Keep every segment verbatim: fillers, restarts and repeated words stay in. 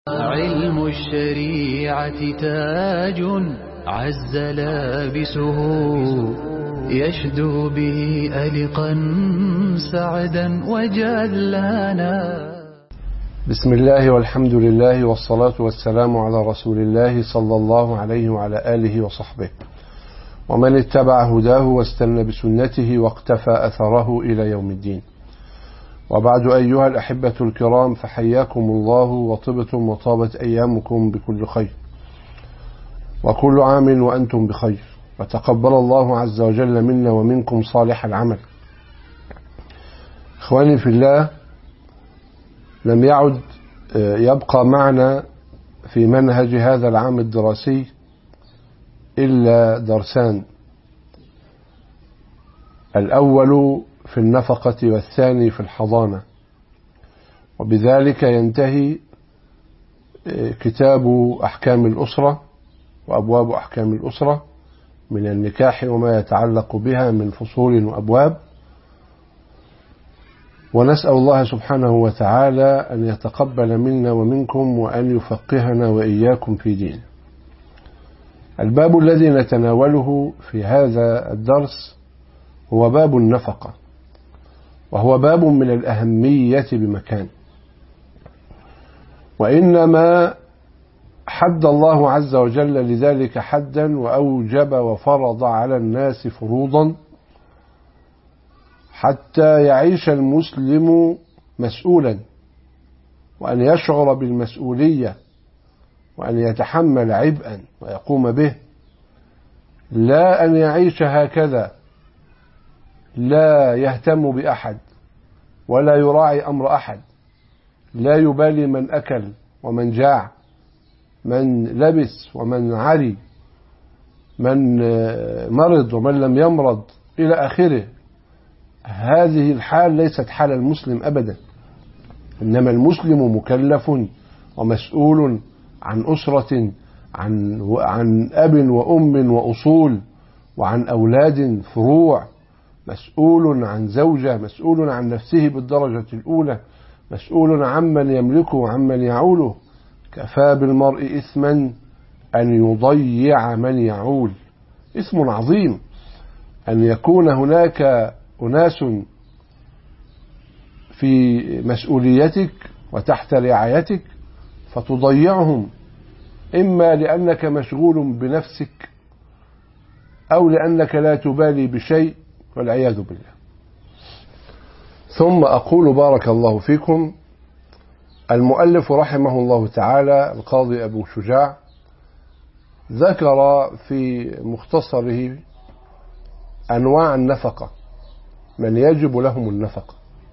علم الشريعة تاج عز لابسه يشدو به ألقا سعدا وجلانا. بسم الله والحمد لله والصلاة والسلام على رسول الله صلى الله عليه وعلى آله وصحبه ومن اتبع هداه واستنى بسنته واقتفى أثره إلى يوم الدين. وبعد أيها الأحبة الكرام، فحياكم الله وطبتم وطابت أيامكم بكل خير، وكل عام وأنتم بخير، وتقبل الله عز وجل منا ومنكم صالح العمل. إخواني في الله، لم يعد يبقى معنا في منهج هذا العام الدراسي إلا درسان، الأول في النفقة والثاني في الحضانة، وبذلك ينتهي كتاب أحكام الأسرة وأبواب أحكام الأسرة من النكاح وما يتعلق بها من فصول وأبواب. ونسأل الله سبحانه وتعالى أن يتقبل منا ومنكم وأن يفقهنا وإياكم في دينه. الباب الذي نتناوله في هذا الدرس هو باب النفقة، وهو باب من الأهمية بمكان، وإنما حد الله عز وجل لذلك حدا وأوجب وفرض على الناس فروضا حتى يعيش المسلم مسؤولا، وأن يشعر بالمسؤولية، وأن يتحمل عبئا ويقوم به، لا أن يعيش هكذا لا يهتم بأحد ولا يراعي أمر أحد، لا يبالي من أكل ومن جاع، من لبس ومن عري، من مرض ومن لم يمرض إلى آخره. هذه الحال ليست حال المسلم أبدا، إنما المسلم مكلف ومسؤول عن أسرة، عن عن أب وأم وأصول، وعن أولاد فروع، مسؤول عن زوجة، مسؤول عن نفسه بالدرجة الأولى، مسؤول عمن يملكه وعمن يعوله. كفى بالمرء إثما أن يضيع من يعول. إثم عظيم أن يكون هناك أناس في مسؤوليتك وتحت رعايتك فتضيعهم، إما لأنك مشغول بنفسك أو لأنك لا تبالي بشيء، والعياذ بالله. ثم أقول بارك الله فيكم، المؤلف رحمه الله تعالى القاضي أبو شجاع ذكر في مختصره أنواع النفقة، من يجب لهم النفقة،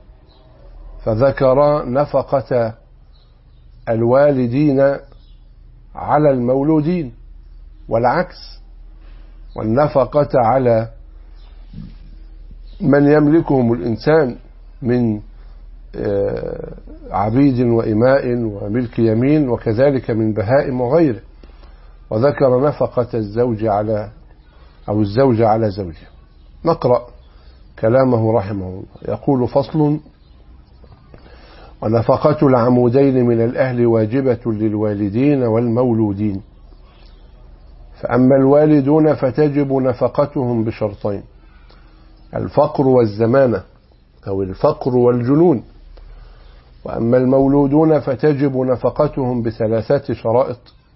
فذكر نفقة الوالدين على المولودين والعكس، والنفقة على من يملكهم الإنسان من عبيد وإماء وملك يمين، وكذلك من بهائم وغيره. وذكر نفقة الزوج على أو الزوجة على زوجها. نقرأ كلامه رحمه الله. يقول: فصل: ونفقة العمودين من الأهل واجبة للوالدين والمولودين. فأما الوالدون فتجب نفقتهم بشرطين: الفقر والزمانة أو الفقر والجنون. وأما المولودون فتجب نفقتهم بثلاثة شرائط: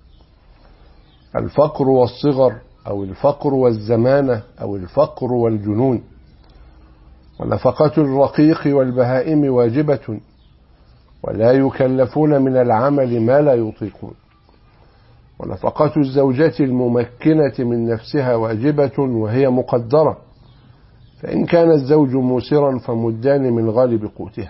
الفقر والصغر أو الفقر والزمانة أو الفقر والجنون. ونفقة الرقيق والبهائم واجبة، ولا يكلفون من العمل ما لا يطيقون. ونفقة الزوجة الممكنة من نفسها واجبة، وهي مقدرة، فإن كان الزوج موسرا فمدان من غالب قوتها.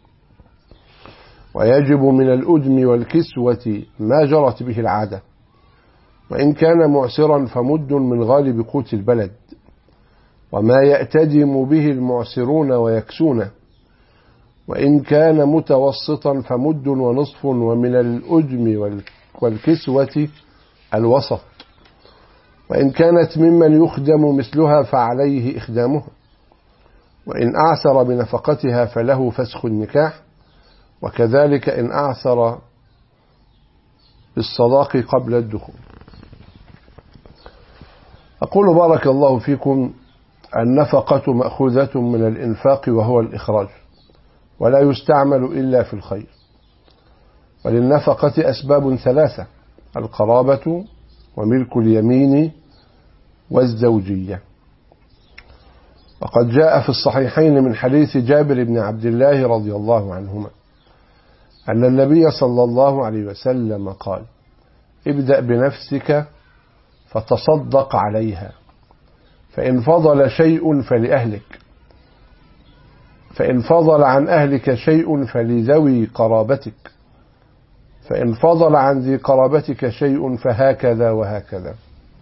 ويجب من الأدم والكسوة ما جرت به العادة، وإن كان معسرا فمد من غالب قوت البلد، وما يأتدم به المعسرون ويكسون. وإن كان متوسطا فمد ونصف، ومن الأدم والكسوة الوسط. وإن كانت ممن يخدم مثلها فعليه إخدامها. وإن أعسر بنفقتها فله فسخ النكاح، وكذلك إن أعسر بالصداق قبل الدخول. أقول بارك الله فيكم: النفقة مأخوذة من الإنفاق وهو الإخراج، ولا يستعمل إلا في الخير. وللنفقة أسباب ثلاثة: القرابة وملك اليمين والزوجية. وقد جاء في الصحيحين من حديث جابر بن عبد الله رضي الله عنهما أن النبي صلى الله عليه وسلم قال: ابدأ بنفسك فتصدق عليها، فإن فضل شيء فلأهلك، فإن فضل عن أهلك شيء فلذوي قرابتك، فإن فضل عن ذي قرابتك شيء فهكذا وهكذا.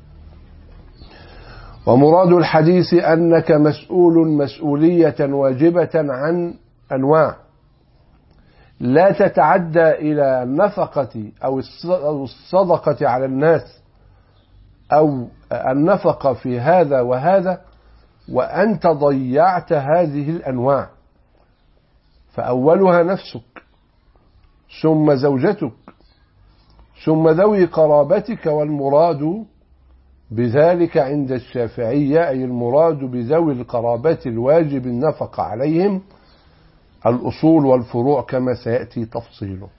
ومراد الحديث أنك مسؤول مسؤولية واجبة عن أنواع لا تتعدى إلى النفقة أو الصدقة على الناس أو النفقة في هذا وهذا، وأنت ضيعت هذه الأنواع، فأولها نفسك، ثم زوجتك، ثم ذوي قرابتك. والمراد بذلك عند الشافعية، أي المراد بذوي القرابة الواجب النفقة عليهم، الأصول والفروع كما سيأتي تفصيله.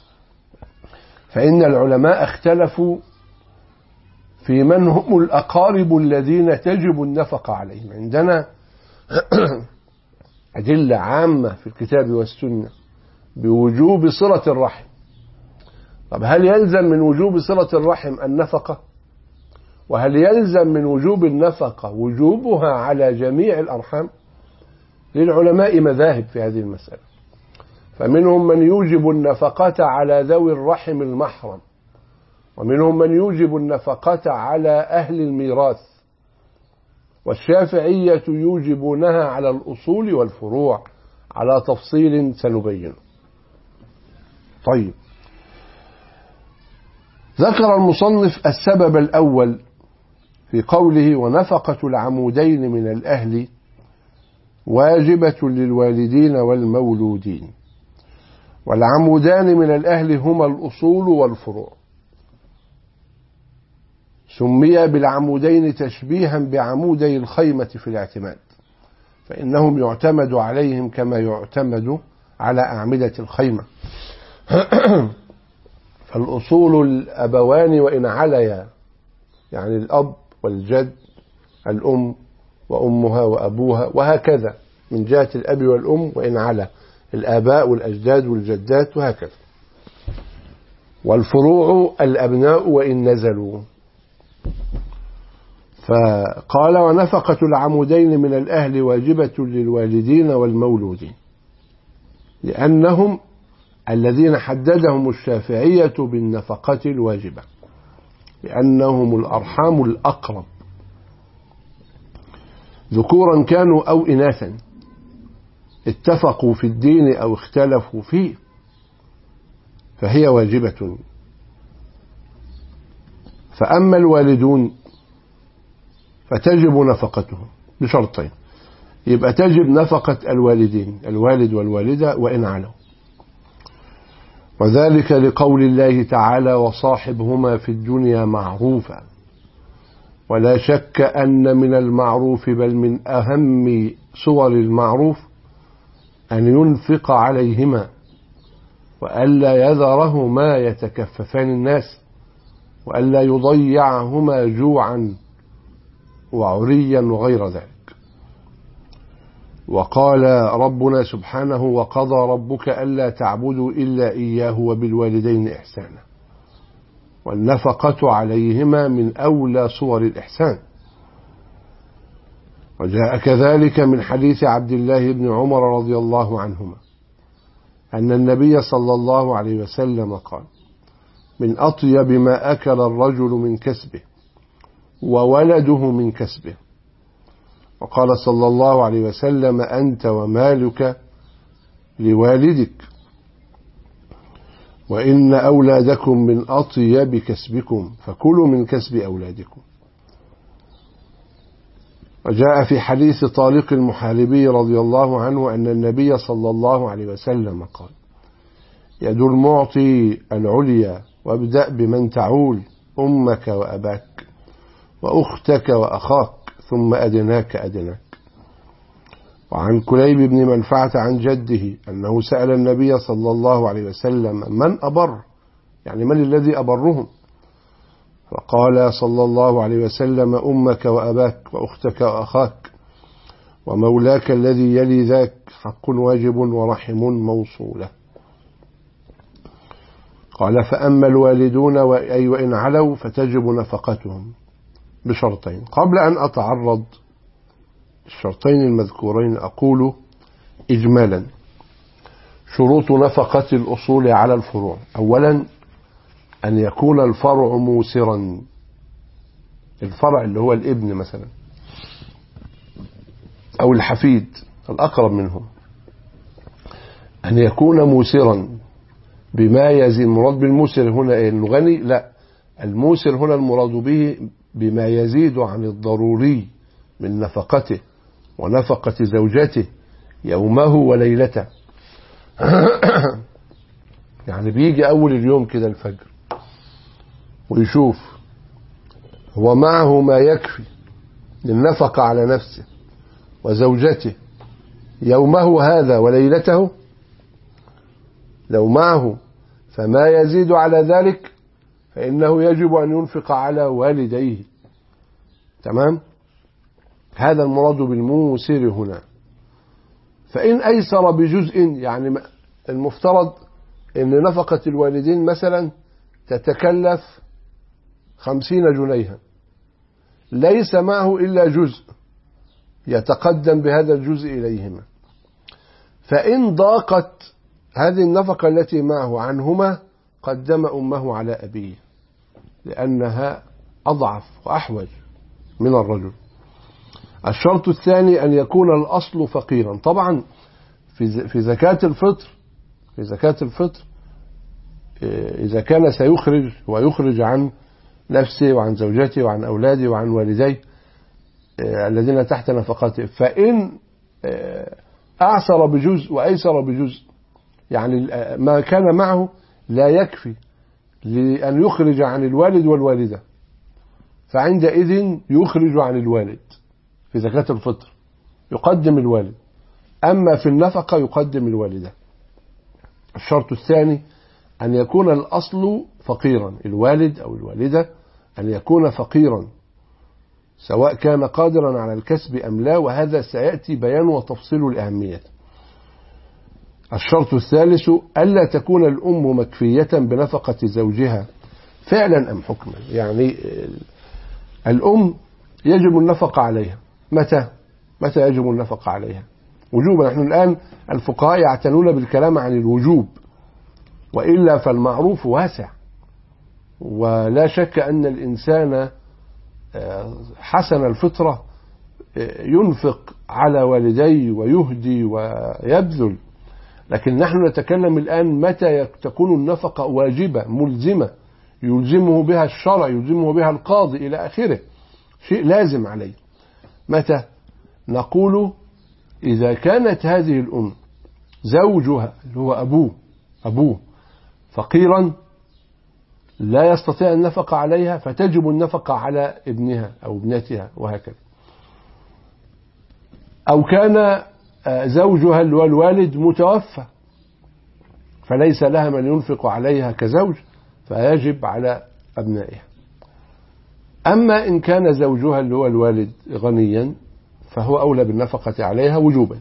فإن العلماء اختلفوا في من هم الأقارب الذين تجب النفقة عليهم. عندنا أدلة عامة في الكتاب والسنة بوجوب صلة الرحم. طب هل يلزم من وجوب صلة الرحم النفقة؟ وهل يلزم من وجوب النفقة وجوبها على جميع الأرحام؟ للعلماء مذاهب في هذه المسألة، فمنهم من يوجب النفقة على ذوي الرحم المحرم، ومنهم من يوجب النفقة على أهل الميراث، والشافعية يوجبونها على الأصول والفروع على تفصيل سنبينه. طيب، ذكر المصنف السبب الأول في قوله: ونفقة العمودين من الأهل واجبة للوالدين والمولودين. والعمودان من الأهل هما الأصول والفروع. سمي بالعمودين تشبيها بعمودي الخيمة في الاعتماد، فإنهم يعتمد عليهم كما يعتمد على أعمدة الخيمة. فالأصول الأبوان وإن عليا، يعني الأب والجد، الأم وأمها وأبوها، وهكذا من جهة الأب والأم وإن على الآباء والأجداد والجدات وهكذا. والفروع الأبناء وإن نزلوا. فقال: ونفقة العمودين من الأهل واجبة للوالدين والمولودين، لأنهم الذين حددهم الشافعية بالنفقة الواجبة، لأنهم الأرحام الأقرب، ذكورا كانوا أو إناثا، اتفقوا في الدين أو اختلفوا فيه، فهي واجبة. فأما الوالدون فتجب نفقتهم بشرطين: يبقى تجب نفقة الوالدين، الوالد والوالدة وإن علوا، وذلك لقول الله تعالى: وصاحبهما في الدنيا معروفا. ولا شك أن من المعروف، بل من أهم صور المعروف، أن ينفق عليهما وألا يذرهما يتكففان الناس، وألا يضيعهما جوعا وعريا وغير ذلك. وقال ربنا سبحانه: وقضى ربك ألا تعبدوا إلا إياه وبالوالدين إحسانا. والنفقة عليهما من أولى صور الإحسان. وجاء كذلك من حديث عبد الله بن عمر رضي الله عنهما أن النبي صلى الله عليه وسلم قال: من أطيب ما أكل الرجل من كسبه وولده من كسبه. وقال صلى الله عليه وسلم: أنت ومالك لوالدك، وإن أولادكم من أطيب كسبكم، فكلوا من كسب أولادكم. وجاء في حديث طارق المحاربي رضي الله عنه أن النبي صلى الله عليه وسلم قال: يد المعطي العليا وابدأ بمن تعول أمك وأباك وأختك وأخاك ثم أدناك أدناك. وعن كليب بن منفعة عن جده أنه سأل النبي صلى الله عليه وسلم من أبر، يعني من الذي أبرهم؟ فقال صلى الله عليه وسلم أمك وأباك وأختك وأخاك ومولاك الذي يلي ذاك، حق واجب ورحم موصولة. قال فأما الوالدون أي وإن علوا فتجب نفقتهم بشرطين. قبل أن أتعرض الشرطين المذكورين أقول إجمالا شروط نفقة الأصول على الفروع: أولا أن يكون الفرع موسرا، الفرع اللي هو الابن مثلا أو الحفيد الأقرب منهم، أن يكون موسرا بما يزيد. المراد بالموسر هنا إيه؟ الغني؟ لا، الموسر هنا المراد به بما يزيد عن الضروري من نفقته ونفقة زوجته يومه وليلته. يعني بيجي أول اليوم كده الفجر ويشوف هو معه ما يكفي للنفقة على نفسه وزوجته يومه هذا وليلته. لو معه فما يزيد على ذلك فإنه يجب أن ينفق على والديه. تمام؟ هذا المراد بالموسر هنا. فإن أيسر بجزء، يعني المفترض أن نفقة الوالدين مثلا تتكلف خمسين جنيها، ليس معه إلا جزء يتقدم بهذا الجزء إليهما، فإن ضاقت هذه النفقة التي معه عنهما قدم أمه على أبيه لأنها أضعف وأحوج من الرجل. الشرط الثاني أن يكون الأصل فقيرا. طبعا في زكاة الفطر في زكاة الفطر إذا كان سيخرج ويخرج عن نفسه وعن زوجته وعن أولاده وعن والديه الذين تحت نفقته، فإن أعسر بجزء وأيسر بجزء، يعني ما كان معه لا يكفي لأن يخرج عن الوالد والوالدة، فعندئذ يخرج عن الوالد في زكاة الفطر، يقدم الوالد، أما في النفقة يقدم الوالدة. الشرط الثاني أن يكون الأصل فقيرا، الوالد أو الوالدة أن يكون فقيرا سواء كان قادرا على الكسب أم لا، وهذا سيأتي بيان وتفصيل الأهمية. الشرط الثالث ألا تكون الأم مكفية بنفقة زوجها فعلا أم حكما، يعني الأم يجب النفقة عليها متى؟ متى يجب النفقة عليها؟ وجوبا. نحن الآن الفقهاء يعتنون بالكلام عن الوجوب، وإلا فالمعروف واسع، ولا شك أن الإنسان حسن الفطرة ينفق على والديه ويهدي ويبذل، لكن نحن نتكلم الآن متى تكون النفقة واجبة ملزمة يلزمه بها الشرع، يلزمه بها القاضي إلى آخره، شيء لازم عليه. متى؟ نقول إذا كانت هذه الأم زوجها اللي هو أبوه أبوه فقيرا لا يستطيع النفقة عليها، فتجب النفقة على ابنها أو ابنتها وهكذا. أو كان زوجها اللي هو الوالد متوفى فليس لها من ينفق عليها كزوج، فيجب على أبنائها. أما إن كان زوجها اللي هو الوالد غنيا فهو أولى بالنفقة عليها وجوبا.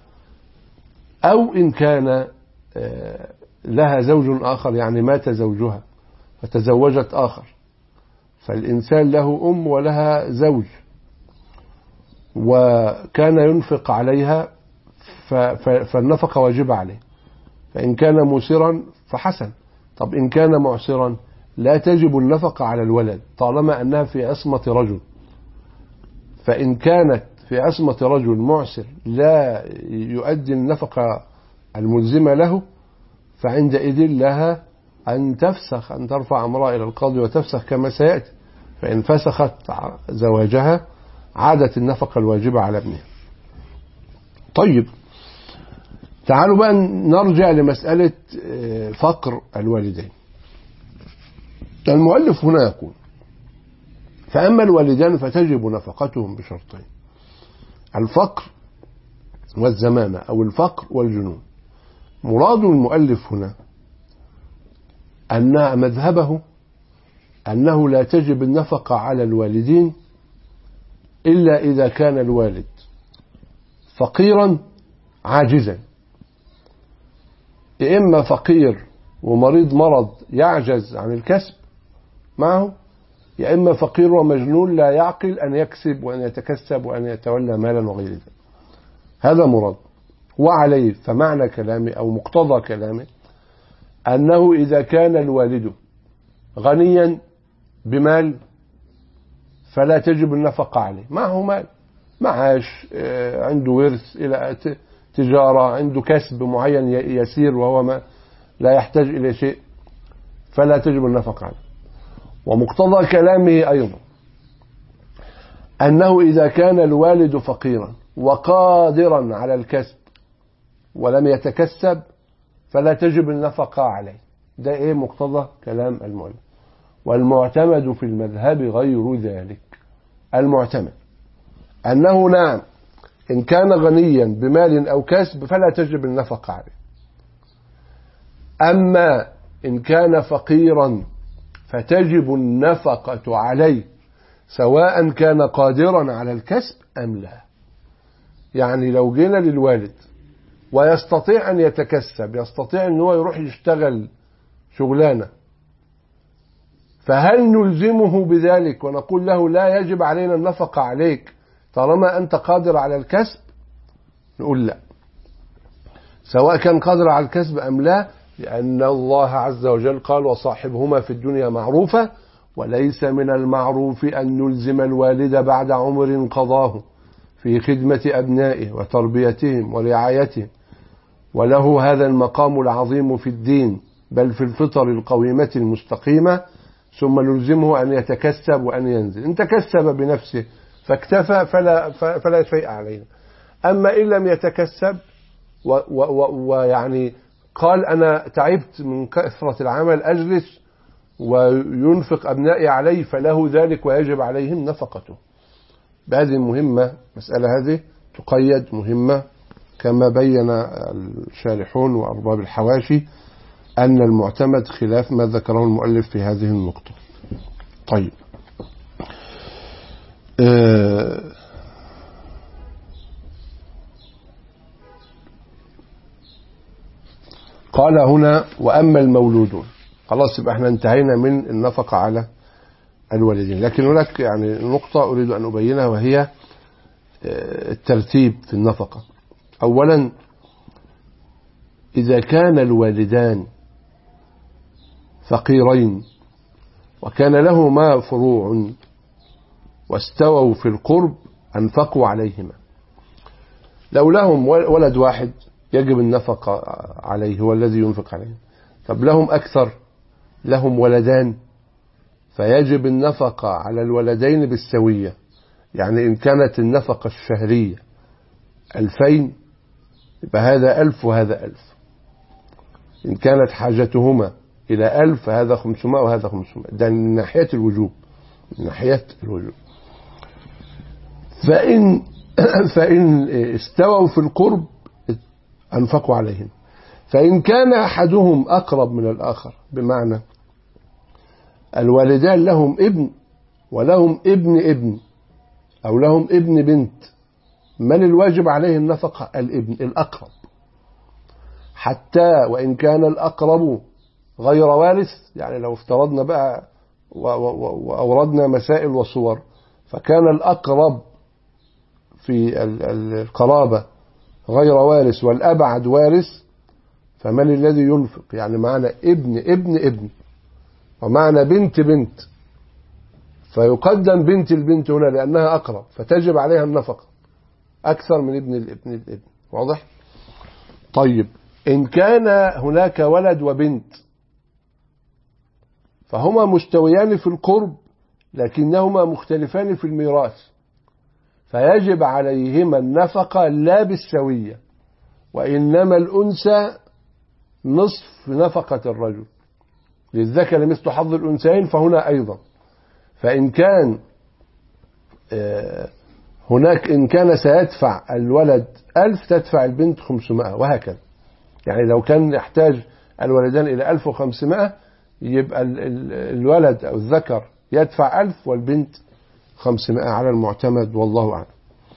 أو إن كان لها زوج آخر، يعني مات زوجها فتزوجت آخر، فالإنسان له أم ولها زوج وكان ينفق عليها فالنفقة واجبة عليه، فإن كان موسرا فحسن. طب إن كان معسرا لا تجب النفقة على الولد طالما أنها في عصمة رجل، فإن كانت في عصمة رجل معسر لا يؤدي النفقة الملزمة له فعندئذ لها أن تفسخ، أن ترفع أمرها إلى القاضي وتفسخ كما سيأتي، فإن فسخت زواجها عادت النفقة الواجبة على ابنها. طيب تعالوا بقى نرجع لمسألة فقر الوالدين. المؤلف هنا يقول: فأما الوالدان فتجب نفقتهم بشرطين: الفقر والزمامة، أو الفقر والجنون. مراد المؤلف هنا أن مذهبه أنه لا تجب النفقة على الوالدين إلا إذا كان الوالد فقيرا عاجزا، إما فقير ومريض مرض يعجز عن الكسب معه، يا إما فقير ومجنون لا يعقل أن يكسب وأن يتكسب وأن يتولى مالا وغير ذلك. هذا مراد. وعليه فمعنى كلامه أو مقتضى كلامه أنه إذا كان الوالد غنيا بمال فلا تجب النفقة عليه، معه مال، معاش، عنده ورث إلى تجارة، عنده كسب معين يسير وهو ما لا يحتاج إلى شيء، فلا تجب النفقة عليه. ومقتضى كلامه أيضا أنه إذا كان الوالد فقيرا وقادرا على الكسب ولم يتكسب فلا تجب النفقة عليه. ده إيه مقتضى كلام المؤلف. والمعتمد في المذهب غير ذلك. المعتمد أنه نعم إن كان غنيا بمال أو كسب فلا تجب النفقة عليه، أما إن كان فقيرا فتجب النفقة عليه سواء كان قادرا على الكسب أم لا. يعني لو جينا للوالد ويستطيع أن يتكسب، يستطيع أن هو يروح يشتغل شغلانة، فهل نلزمه بذلك ونقول له لا يجب علينا النفقة عليك طالما أنت قادر على الكسب؟ نقول لا، سواء كان قادر على الكسب أم لا، لأن الله عز وجل قال: وصاحبهما في الدنيا معروفة. وليس من المعروف أن نلزم الوالد بعد عمر قضاه في خدمة أبنائه وتربيتهم ورعايتهم، وله هذا المقام العظيم في الدين بل في الفطر القويمة المستقيمة، ثم نلزمه أن يتكسب وأن ينزل. إن تكسب بنفسه فاكتفى فلا, فلا شيء علينا. أما إن لم يتكسب ويعني قال أنا تعبت من كثرة العمل أجلس وينفق أبنائي عليه، فله ذلك ويجب عليهم نفقته. بهذه مهمة، مسألة هذه تقيد مهمة كما بين الشارحون وأرباب الحواشي أن المعتمد خلاف ما ذكره المؤلف في هذه النقطة. طيب، آه قال هنا: وأما المولودون. خلاص، يبقى احنا انتهينا من النفقة على الوالدين. لكن هناك يعني نقطة أريد أن أبينها، وهي الترتيب في النفقة. أولا، إذا كان الوالدان فقيرين وكان لهما فروع واستووا في القرب أنفقوا عليهما. لو لهم ولد واحد يجب النفقة عليه، هو الذي ينفق عليه. طب لهم أكثر، لهم ولدان، فيجب النفقة على الولدين بالسوية. يعني إن كانت النفقة الشهرية ألفين يبقى هذا ألف وهذا ألف. إن كانت حاجتهما إلى ألف هذا خمسمائة وهذا خمسمائة. ده من ناحية الوجوب، من ناحية الوجوب. فإن فإن استووا في القرب أنفقوا عليهم. فإن كان أحدهم أقرب من الآخر، بمعنى الوالدان لهم ابن ولهم ابن ابن أو لهم ابن بنت، من الواجب عليه النفقة؟ الابن الأقرب، حتى وإن كان الأقرب غير وارث. يعني لو افترضنا بقى وأوردنا مسائل وصور، فكان الأقرب في القرابة غير وارث والأبعد وارث، فمن الذي ينفق؟ يعني معنى ابن ابن ابن ومعنى بنت بنت، فيقدم بنت البنت هنا لأنها أقرب، فتجب عليها النفقة أكثر من ابن الابن الابن. واضح؟ طيب، إن كان هناك ولد وبنت فهما مستويان في القرب لكنهما مختلفان في الميراث، فيجب عليهما النفقة لا بالسوية، وإنما الأنثى نصف نفقة الرجل. للذكر مثل حظ الأنثيين فهنا أيضا. فإن كان هناك إن كان سيدفع الولد ألف تدفع البنت خمسمائة وهكذا. يعني لو كان يحتاج الولدان إلى ألف وخمسمائة يبقى الولد أو الذكر يدفع ألف والبنت خمسمائة على المعتمد والله أعلم.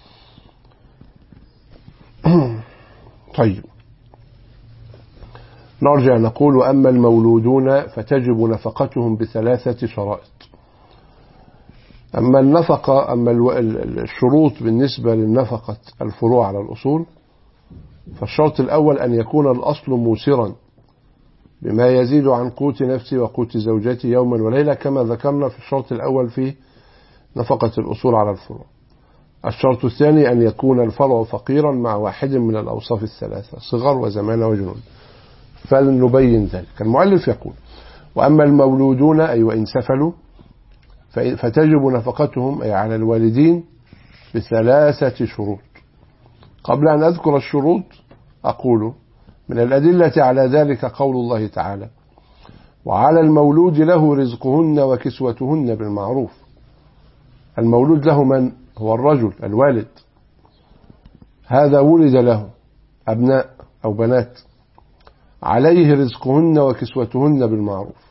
طيب نرجع نقول وأما المولودون فتجب نفقتهم بثلاثة شرائط. أما النفقة أما الشروط بالنسبة للنفقة الفروع على الأصول، فالشرط الأول أن يكون الأصل موسرا بما يزيد عن قوت نفسي وقوت زوجتي يوما وليلة كما ذكرنا في الشرط الأول في نفقة الأصول على الفروع. الشرط الثاني أن يكون الفرع فقيرا مع واحد من الأوصاف الثلاثة صغر وزمان وجنون، فلنبين ذلك. المؤلف يقول وأما المولودون أي وإن سفلوا فتجب نفقتهم أي على الوالدين بثلاثة شروط. قبل أن أذكر الشروط أقول من الأدلة على ذلك قول الله تعالى وعلى المولود له رزقهن وكسوتهن بالمعروف. المولود له من هو الرجل الوالد، هذا ولد له أبناء أو بنات، عليه رزقهن وكسوتهن بالمعروف.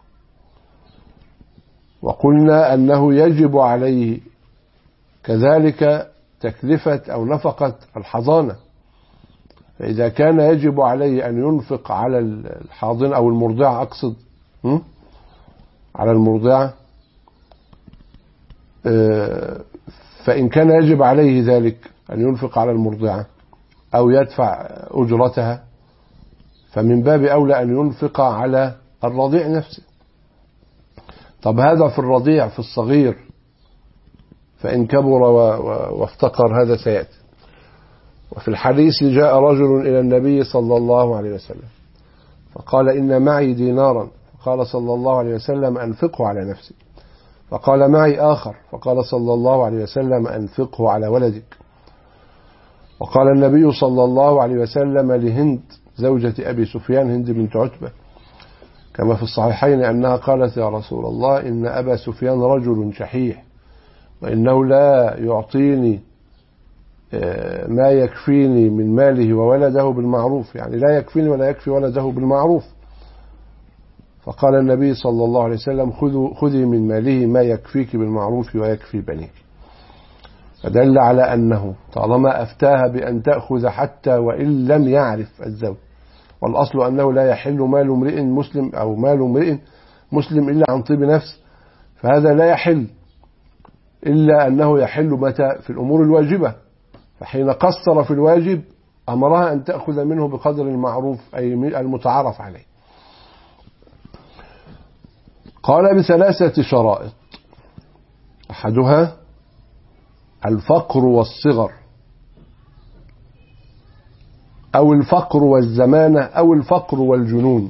وقلنا أنه يجب عليه كذلك تكلفة أو نفقة الحضانة، فإذا كان يجب عليه أن ينفق على الحاضن أو المرضعة أقصد على المرضعة، فإن كان يجب عليه ذلك أن ينفق على المرضعة أو يدفع أجرتها فمن باب أولى أن ينفق على الرضيع نفسه. طب هذا في الرضيع في الصغير، فإن كبر وافتقر هذا سيأتي. وفي الحديث جاء رجل إلى النبي صلى الله عليه وسلم فقال إن معي دينارا، فقال صلى الله عليه وسلم أنفقه على نفسي. فقال معي آخر، فقال صلى الله عليه وسلم أنفقه على ولدك. وقال النبي صلى الله عليه وسلم لهند زوجة أبي سفيان هند بنت عتبة كما في الصحيحين أنها قالت يا رسول الله إن أبا سفيان رجل شحيح وإنه لا يعطيني ما يكفيني من ماله وولده بالمعروف، يعني لا يكفيني ولا يكفي ولده بالمعروف. فقال النبي صلى الله عليه وسلم خذي من ماله ما يكفيك بالمعروف ويكفي بنيك. فدل على أنه طالما أفتاها بأن تأخذ حتى وإن لم يعرف الزوج، والأصل أنه لا يحل مال امرئ مسلم أو مال امرئ مسلم إلا عن طيب نفس، فهذا لا يحل إلا أنه يحل متى في الأمور الواجبة، فحين قصر في الواجب أمرها أن تأخذ منه بقدر المعروف أي المتعارف عليه. قال بثلاثة شرائط، أحدها الفقر والصغر أو الفقر والزمانة أو الفقر والجنون.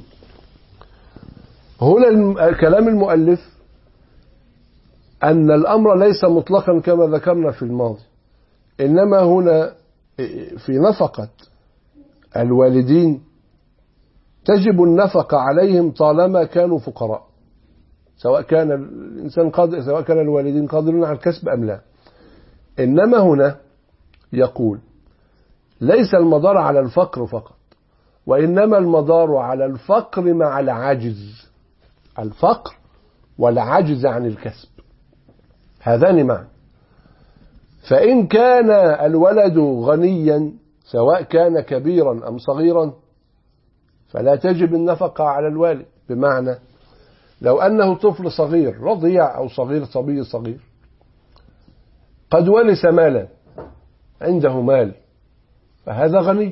هنا كلام المؤلف أن الأمر ليس مطلقا كما ذكرنا في الماضي، إنما هنا في نفقة الوالدين تجب النفقة عليهم طالما كانوا فقراء، سواء كان الإنسان قادر سواء كان الوالدين قادرين على الكسب أم لا. إنما هنا يقول ليس المدار على الفقر فقط، وإنما المدار على الفقر مع العجز، الفقر والعجز عن الكسب هذان معا. فإن كان الولد غنيا سواء كان كبيرا أم صغيرا فلا تجب النفقة على الوالد، بمعنى لو أنه طفل صغير رضيع أو صغير صبي صغير قد ورث مالا، عنده مال، فهذا غني،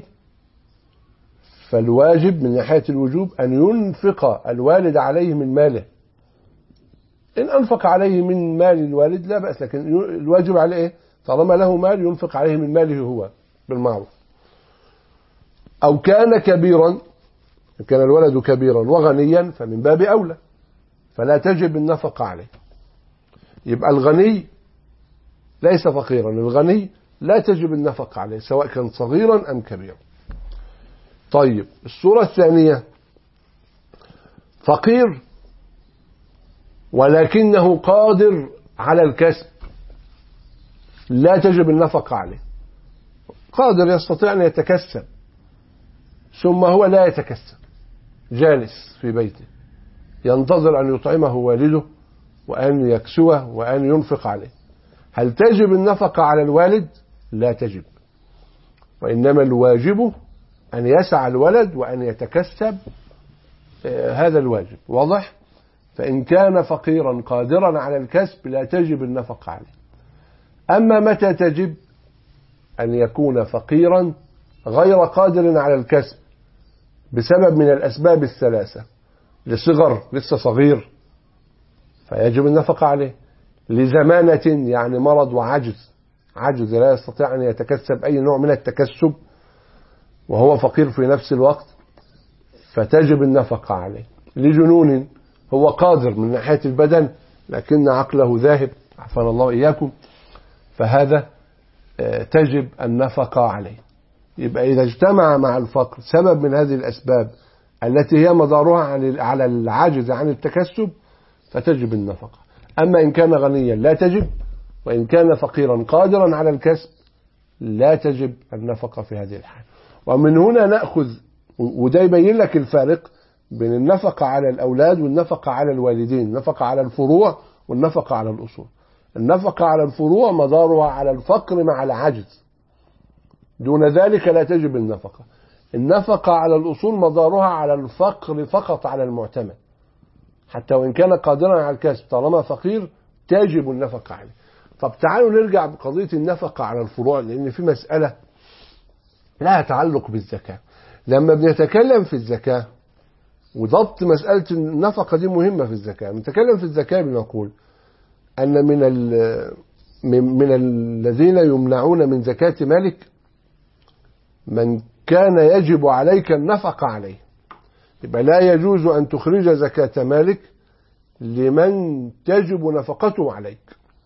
فالواجب من ناحية الوجوب أن ينفق الوالد عليه من ماله. إن أنفق عليه من مال الوالد لا بأس، لكن الواجب عليه طالما له مال ينفق عليه من ماله هو بالمعروف. أو كان كبيرا، كان الولد كبيرا وغنيا فمن باب أولى فلا تجب النفقة عليه. يبقى الغني ليس فقيرا، الغني لا تجب النفقة عليه سواء كان صغيرا أم كبيرا. طيب الصورة الثانية فقير ولكنه قادر على الكسب لا تجب النفقة عليه. قادر يستطيع أن يتكسب ثم هو لا يتكسب، جالس في بيته ينتظر أن يطعمه والده وأن يكسوه وأن ينفق عليه. هل تجب النفقة على الوالد؟ لا تجب، وإنما الواجب أن يسعى الولد وأن يتكسب هذا الواجب. واضح؟ فإن كان فقيرا قادرا على الكسب لا تجب النفقة عليه. أما متى تجب؟ أن يكون فقيرا غير قادر على الكسب بسبب من الأسباب الثلاثة: لصغر، لسه صغير فيجب النفقة عليه، لزمانة يعني مرض وعجز، عجز لا يستطيع أن يتكسب أي نوع من التكسب وهو فقير في نفس الوقت فتجب النفقة عليه، لجنون هو قادر من ناحية البدن لكن عقله ذاهب، عافانا الله إياكم، فهذا تجب النفقة عليه. يبقى إذا اجتمع مع الفقر سبب من هذه الأسباب التي هي مدارها على العاجز عن التكسب فتجب النفقة. أما إن كان غنيا لا تجب، وإن كان فقيرا قادرا على الكسب لا تجب النفقة في هذه الحالة. ومن هنا نأخذ، وده يبين لك الفارق بين النفقة على الأولاد والنفقة على الوالدين، النفقة على الفروع والنفقة على الأصول. النفقة على الفروع مدارها على الفقر مع العجز، دون ذلك لا تجب النفقة. النفقة على الأصول مدارها على الفقر فقط على المعتمد، حتى وإن كان قادرا على الكسب طالما فقير تجب النفقة عليه. طب تعالوا نرجع بقضية النفقة على الفروع، لأن في مسألة لها تعلق بالزكاة. لما بنتكلم في الزكاة وضبط مسألة النفقة دي مهمة في الزكاة، نتكلم في الزكاة بنقول أن من من الذين يمنعون من زكاة مالك من كان يجب عليك النفقة عليه. يبقى لا يجوز أن تخرج زكاة مالك لمن تجب نفقته عليك،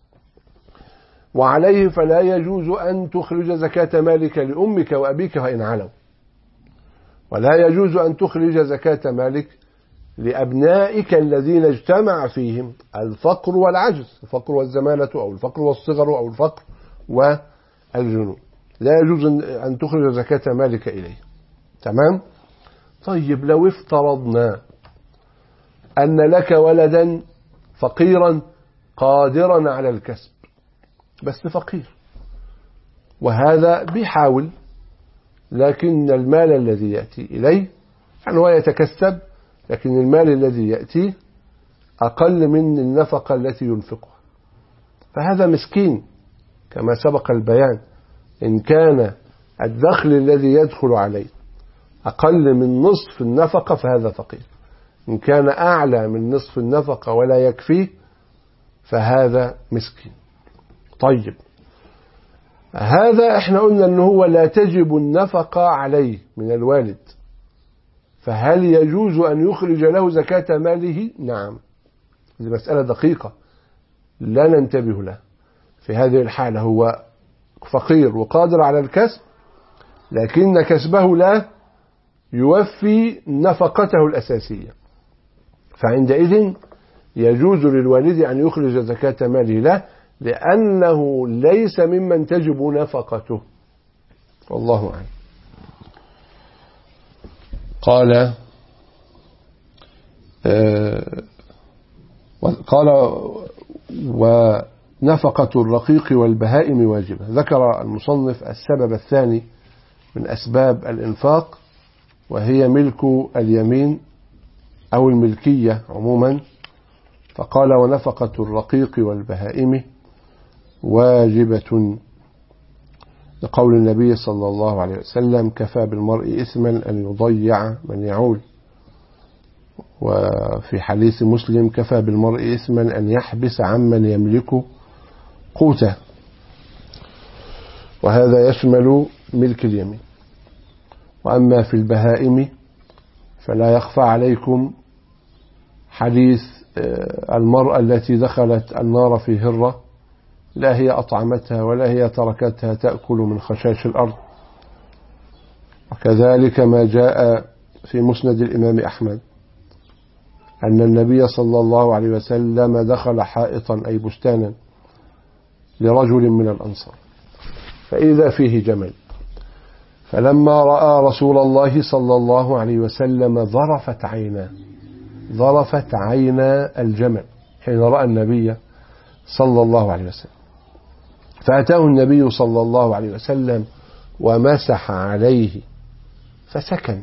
وعليه فلا يجوز أن تخرج زكاة مالك لأمك وأبيك وإن علوا، ولا يجوز أن تخرج زكاة مالك لأبنائك الذين اجتمع فيهم الفقر والعجز، الفقر والزمانة أو الفقر والصغر أو الفقر والجنون، لا يجوز أن تخرج زكاة مالك إليه. تمام؟ طيب لو افترضنا أن لك ولدا فقيرا قادرا على الكسب بس فقير، وهذا بيحاول لكن المال الذي يأتي إليه يعني هو يتكسب، لكن المال الذي يأتي أقل من النفقة التي ينفقها، فهذا مسكين كما سبق البيان. إن كان الدخل الذي يدخل عليه أقل من نصف النفقة فهذا فقير، إن كان أعلى من نصف النفقة ولا يكفيه فهذا مسكين. طيب هذا احنا قلنا أنه هو لا تجب النفقة عليه من الوالد، فهل يجوز أن يخرج له زكاة ماله؟ نعم، هذه مسألة دقيقة لا ننتبه لها. في هذه الحالة هو فقير وقادر على الكسب لكن كسبه لا يوفي نفقته الأساسية، فعندئذ يجوز للوالد أن يخرج زكاة ماله له لأنه ليس ممن تجب نفقته. والله أعلم. قال آه قال ونفقة الرقيق والبهائم واجبة. ذكر المصنف السبب الثاني من أسباب الإنفاق وهي ملك اليمين أو الملكية عموما، فقال ونفقة الرقيق والبهائم واجبة لقول النبي صلى الله عليه وسلم كفى بالمرء إثما أن يضيع من يعول، وفي حديث مسلم كفى بالمرء إثما أن يحبس عمن يملك قوته، وهذا يشمل ملك اليمين. وأما في البهائم فلا يخفى عليكم حديث المرأة التي دخلت النار في هرة لا هي أطعمتها ولا هي تركتها تأكل من خشاش الأرض، وكذلك ما جاء في مسند الإمام أحمد أن النبي صلى الله عليه وسلم دخل حائطا أي بستانا لرجل من الأنصار فإذا فيه جمل، فلما رأى رسول الله صلى الله عليه وسلم ظرفت عيناه ظرفت عينا الجمل حين رأى النبي صلى الله عليه وسلم، فأتاه النبي صلى الله عليه وسلم ومسح عليه فسكن،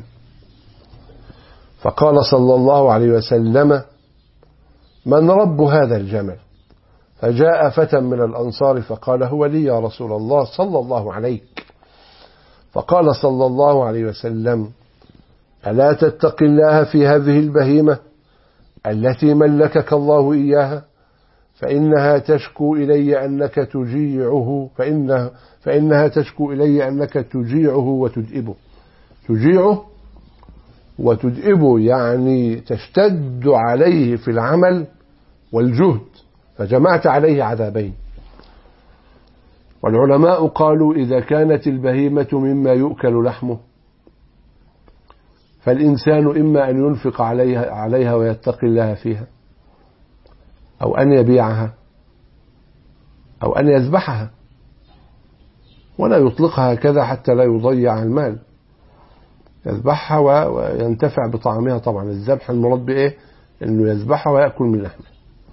فقال صلى الله عليه وسلم: من رب هذا الجمل؟ فجاء فتى من الأنصار فقال: هو لي يا رسول الله صلى الله عليك. فقال صلى الله عليه وسلم: ألا تتقي الله في هذه البهيمة التي ملكك الله إياها، فإنها تشكو إلي أنك تجيعه فإنها, فإنها تشكو إلي أنك تجيعه وتدئبه. تجيعه وتدئبه يعني تشتد عليه في العمل والجهد، فجمعت عليه عذابين. والعلماء قالوا: إذا كانت البهيمة مما يؤكل لحمه فالإنسان إما أن ينفق عليها, عليها ويتقي الله فيها، أو أن يبيعها، أو أن يذبحها ولا يطلقها هكذا حتى لا يضيع المال، يذبحها وينتفع بطعمها. طبعا الذبح المراد بإيه؟ أنه يذبحها ويأكل من لحمه.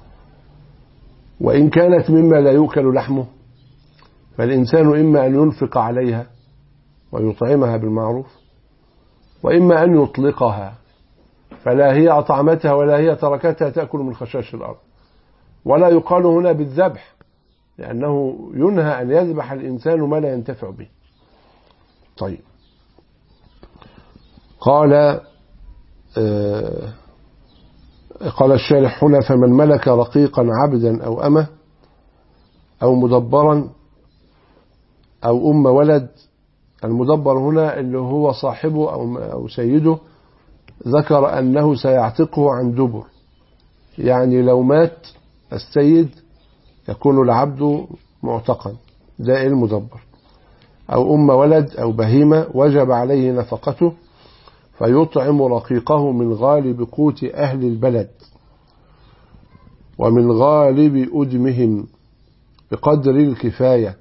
وإن كانت مما لا يؤكل لحمه فالإنسان إما أن ينفق عليها ويطعمها بالمعروف، وإما أن يطلقها فلا هي أطعمتها ولا هي تركتها تأكل من خشاش الأرض. ولا يقال هنا بالذبح لأنه ينهى أن يذبح الإنسان ما لا ينتفع به. طيب، قال آه قال الشارح هنا: فمن ملك رقيقا عبدا أو أمه أو مدبرا أو أم ولد. المدبر هنا اللي هو صاحبه أو سيده ذكر أنه سيعتقه عن دبر، يعني لو مات السيد يكون العبد معتقا، ده المدبر. أو أم ولد أو بهيمة وجب عليه نفقته فيطعم رقيقه من غالب قوت أهل البلد ومن غالب أدمهم بقدر الكفاية،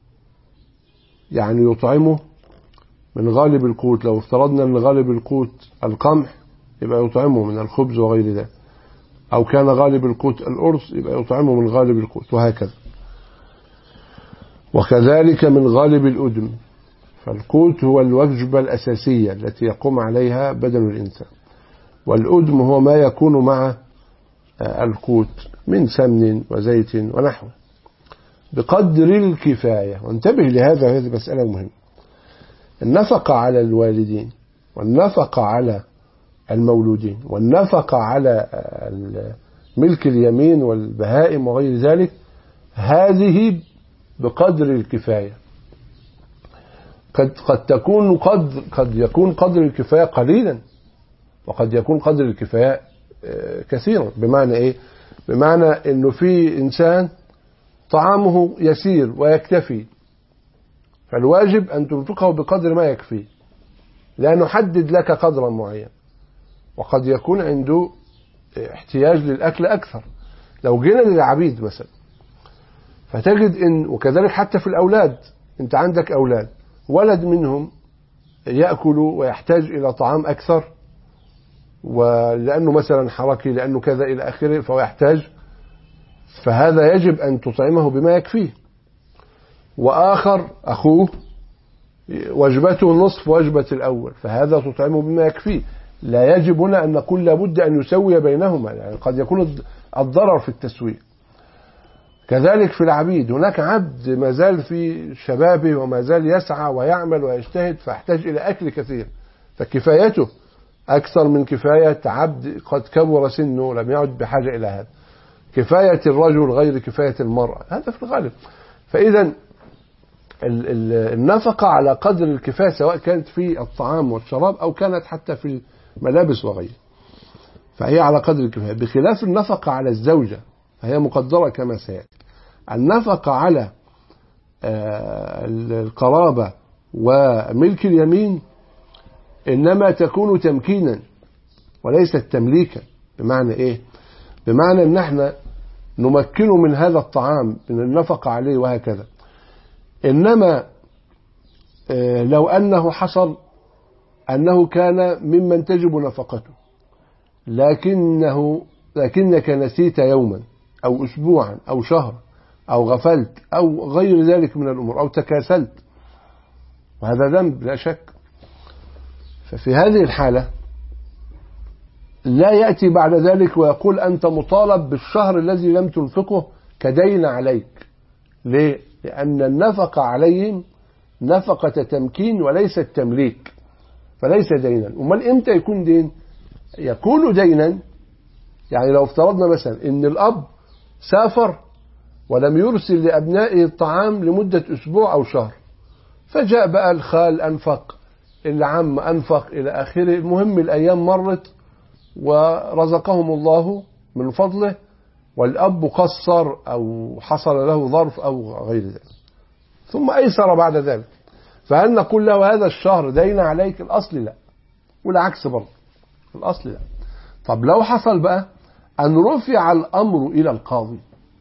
يعني يطعمه من غالب القوت. لو افترضنا أن غالب القوت القمح يبقى يطعمه من الخبز وغير ذلك، أو كان غالب القوت الأرز يبقى يطعمه من غالب القوت، وهكذا. وكذلك من غالب الأدم، فالقوت هو الوجبة الأساسية التي يقوم عليها بدن الإنسان، والأدم هو ما يكون مع القوت من سمن وزيت ونحوه بقدر الكفاية. وانتبه لهذا، هذه مسألة مهمة. النفقة على الوالدين والنفقة على المولودين والنفقة على ملك اليمين والبهائم وغير ذلك، هذه بقدر الكفاية. قد قد تكون قد قد يكون قدر الكفاية قليلا، وقد يكون قدر الكفاية كثيرا. بمعنى ايه؟ بمعنى انه في انسان طعامه يسير ويكتفي، فالواجب ان تنفقه بقدر ما يكفي، لا نحدد لك قدرا معين. وقد يكون عنده احتياج للأكل أكثر. لو جينا للعبيد مثلا فتجد إن، وكذلك حتى في الأولاد، أنت عندك أولاد، ولد منهم يأكل ويحتاج إلى طعام أكثر، ولأنه مثلا حركي، لأنه كذا إلى آخره، فهو يحتاج، فهذا يجب أن تطعمه بما يكفيه. وآخر أخوه وجبته نصف وجبة الأول، فهذا تطعمه بما يكفيه. لا يجب هنا أن نقول لابد أن يسوي بينهما، يعني قد يكون الضرر في التسوية. كذلك في العبيد، هناك عبد ما زال في شبابه وما زال يسعى ويعمل ويجتهد، فيحتاج إلى أكل كثير، فكفايته أكثر من كفاية عبد قد كبر سنه لم يعد بحاجة إلى هذا. كفاية الرجل غير كفاية المرأة، هذا في الغالب. فإذا النفقة على قدر الكفاية، سواء كانت في الطعام والشراب أو كانت حتى في الملابس وغيره، فهي على قدر الكفاية، بخلاف النفقة على الزوجة فهي مقدرة كما سيأتي. النفقة على القرابة وملك اليمين إنما تكون تمكينا وليست تمليكا، بمعنى إيه؟ بمعنى أن احنا نمكنه من هذا الطعام من النفقة عليه وهكذا. إنما لو أنه حصل أنه كان ممن تجب نفقته لكنه لكنك نسيت يوما أو أسبوعا أو شهر أو غفلت أو غير ذلك من الأمور أو تكاسلت، وهذا ذنب لا شك. ففي هذه الحالة لا يأتي بعد ذلك ويقول أنت مطالب بالشهر الذي لم تنفقه كدين عليك. ليه؟ لأن النفقة عليهم نفقة تمكين وليست تمليك، فليس دينا. أمال إمتى يكون دين؟ يكون دينا يعني لو افترضنا مثلا إن الأب سافر ولم يرسل لأبنائه الطعام لمدة أسبوع أو شهر، فجاء بقى الخال أنفق، العم أنفق إلى آخره، المهم الأيام مرت ورزقهم الله من فضله والأب قصر أو حصل له ظرف أو غير ذلك ثم أيسر بعد ذلك، فهل نقول له هذا الشهر دين عليك؟ الأصل لا، والعكس برضه الأصل لا. طب لو حصل بقى أن رفع الأمر إلى القاضي،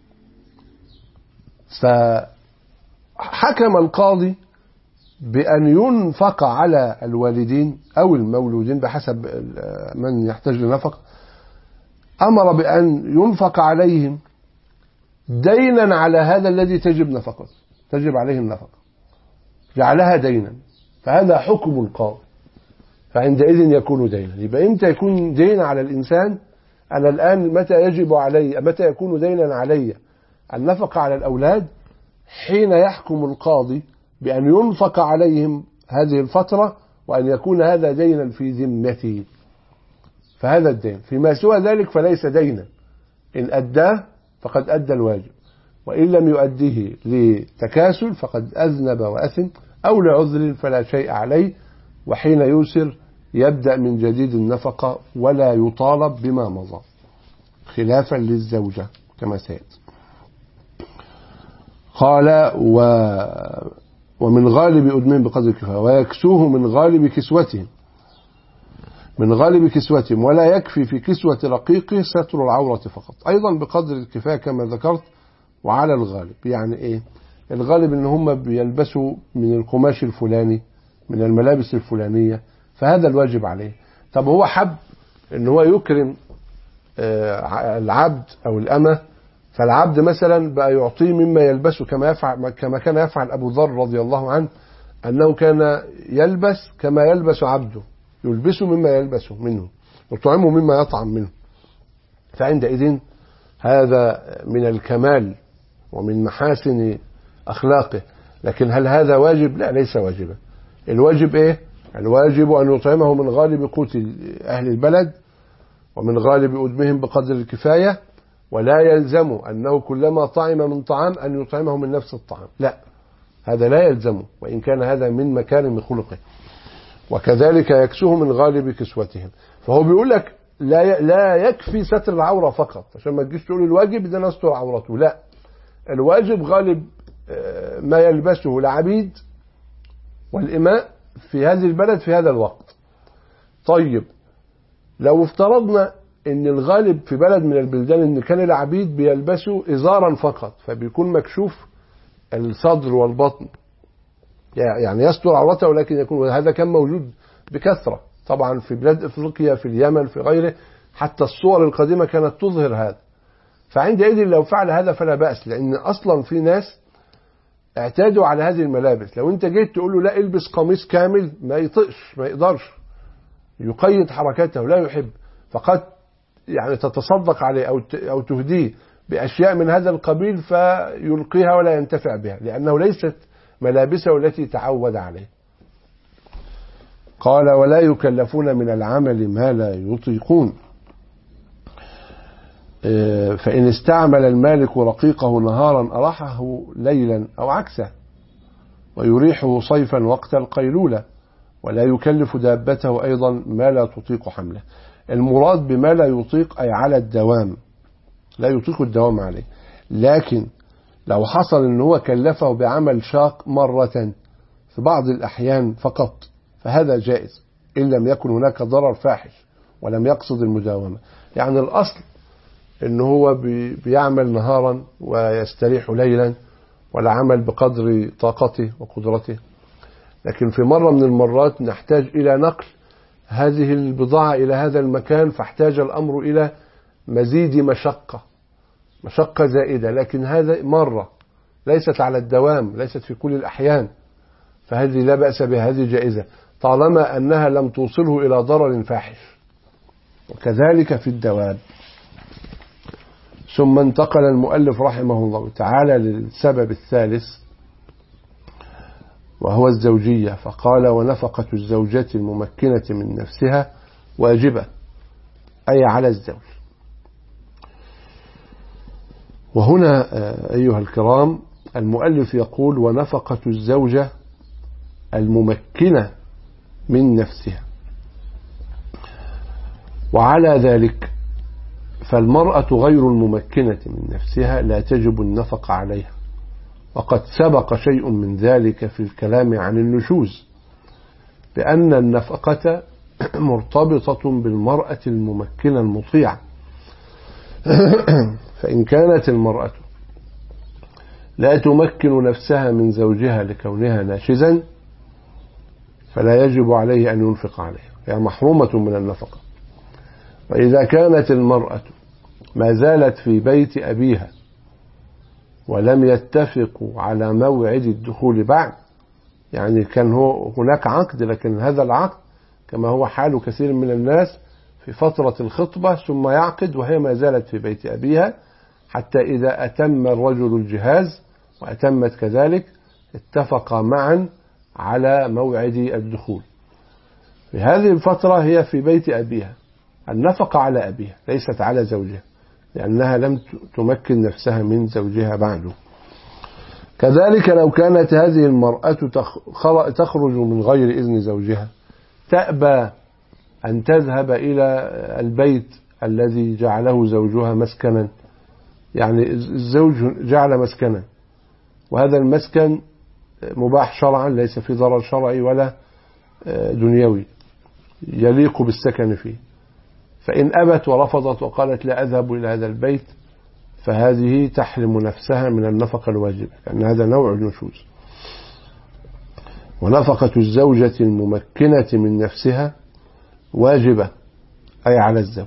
فحكم القاضي بأن ينفق على الوالدين أو المولودين بحسب من يحتاج لنفقة، أمر بأن ينفق عليهم دينا على هذا الذي تجب نفقته تجب عليه النفقة، جعلها دينا، فهذا حكم القاضي، فعندئذ يكون دينا. يبقى إمتى يكون دين على الإنسان؟ أنا الآن متى يجب علي متى يكون دينا علي النفقة على الأولاد؟ حين يحكم القاضي بأن ينفق عليهم هذه الفترة وأن يكون هذا دينا في ذمته، فهذا الدين. فيما سوى ذلك فليس دينا، إن أداه فقد أدى الواجب، وإن لم يؤديه لتكاسل فقد أذنب وأثم، أو لعذر فلا شيء عليه، وحين يوسر يبدأ من جديد النفقة ولا يطالب بما مضى، خلافا للزوجة كما سيأتي. قال و ومن غالب أدمين بقدر الكفاية، ويكسوه من غالب كسوتهم من غالب كسوتهم ولا يكفي في كسوة رقيقه ستر العورة فقط، أيضا بقدر الكفاية كما ذكرت. وعلى الغالب يعني إيه؟ الغالب إن هم بيلبسوا من القماش الفلاني من الملابس الفلانية، فهذا الواجب عليه. طب هو حب إن هو يكرم العبد أو الأمة، فالعبد مثلا بقى يعطيه مما يلبسه كما يفعل كما كان يفعل أبو ذر رضي الله عنه، أنه كان يلبس كما يلبس عبده، يلبسه مما يلبسه منه، يطعمه مما يطعم منه، فعندئذ هذا من الكمال ومن محاسن أخلاقه. لكن هل هذا واجب؟ لا، ليس واجبا. الواجب إيه؟ الواجب أن يطعمه من غالب قوت أهل البلد ومن غالب أدمهم بقدر الكفاية، ولا يلزم أنه كلما طعم من طعام أن يطعمه من نفس الطعام، لا، هذا لا يلزمه، وإن كان هذا من مكارم خلقه. وكذلك يكسوه من غالب كسوتهم. فهو بيقول لك لا لا يكفي ستر العورة فقط، عشان ما تجيش تقول الواجب ده نستر عورته، لا، الواجب غالب ما يلبسه العبيد والإماء في هذه البلد في هذا الوقت. طيب لو افترضنا ان الغالب في بلد من البلدان ان كان العبيد بيلبسوا ازارا فقط، فبيكون مكشوف الصدر والبطن، يعني يستر عورته، ولكن يكون هذا كان موجود بكثرة طبعا في بلاد افريقيا، في اليمن، في غيره، حتى الصور القديمة كانت تظهر هذا. فعندئذ لو فعل هذا فلا بأس، لان اصلا في ناس اعتادوا على هذه الملابس. لو انت جيت تقول له لا البس قميص كامل ما يطقش، ما يقدرش، يقيد حركاته، لا يحب، فقد يعني تتصدق عليه أو أو تهديه بأشياء من هذا القبيل فيلقيها ولا ينتفع بها، لأنه ليست ملابسه التي تعود عليه. قال ولا يكلفون من العمل ما لا يطيقون، فإن استعمل المالك رقيقه نهارا أراحه ليلا أو عكسه، ويريحه صيفا وقت القيلولة، ولا يكلف دابته أيضا ما لا تطيق حمله. المراد بما لا يطيق أي على الدوام، لا يطيق الدوام عليه. لكن لو حصل أنه هو كلفه بعمل شاق مرة في بعض الأحيان فقط فهذا جائز، إن لم يكن هناك ضرر فاحش ولم يقصد المداومة. يعني الأصل إنه هو بيعمل نهارا ويستريح ليلا، والعمل بقدر طاقته وقدرته. لكن في مرة من المرات نحتاج إلى نقل هذه البضاعة إلى هذا المكان، فاحتاج الأمر إلى مزيد مشقة مشقة زائدة، لكن هذا مرة ليست على الدوام، ليست في كل الأحيان، فهذه لا بأس بها، هذه جائزة طالما أنها لم توصله إلى ضرر فاحش. وكذلك في الدواب. ثم انتقل المؤلف رحمه الله تعالى للسبب الثالث وهو الزوجية، فقال: ونفقة الزوجة الممكنة من نفسها واجبة، أي على الزوج. وهنا أيها الكرام المؤلف يقول: ونفقة الزوجة الممكنة من نفسها. وعلى ذلك فالمرأة غير الممكنة من نفسها لا تجب النفقة عليها، وقد سبق شيء من ذلك في الكلام عن النشوز، بأن النفقة مرتبطة بالمرأة الممكنة المطيعة. فإن كانت المرأة لا تمكن نفسها من زوجها لكونها ناشزا فلا يجب عليه أن ينفق عليها، يعني محرومة من النفقة. وإذا كانت المرأة ما زالت في بيت أبيها ولم يتفقوا على موعد الدخول بعد، يعني كان هو هناك عقد، لكن هذا العقد كما هو حال كثير من الناس في فترة الخطبة ثم يعقد وهي ما زالت في بيت أبيها، حتى إذا أتم الرجل الجهاز وأتمت كذلك اتفقا معا على موعد الدخول. في هذه الفترة هي في بيت أبيها، النفقة على أبيها ليست على زوجها، لأنها لم تمكن نفسها من زوجها بعده. كذلك لو كانت هذه المرأة تخرج من غير إذن زوجها، تأبى أن تذهب إلى البيت الذي جعله زوجها مسكنا، يعني الزوج جعل مسكنا وهذا المسكن مباح شرعا، ليس في ضرر شرعي ولا دنيوي يليق بالسكن فيه، فإن أبت ورفضت وقالت لا أذهب إلى هذا البيت فهذه تحرم نفسها من النفقة الواجبة، لأن هذا نوع النشوز. ونفقة الزوجة الممكنة من نفسها واجبة، أي على الزوج.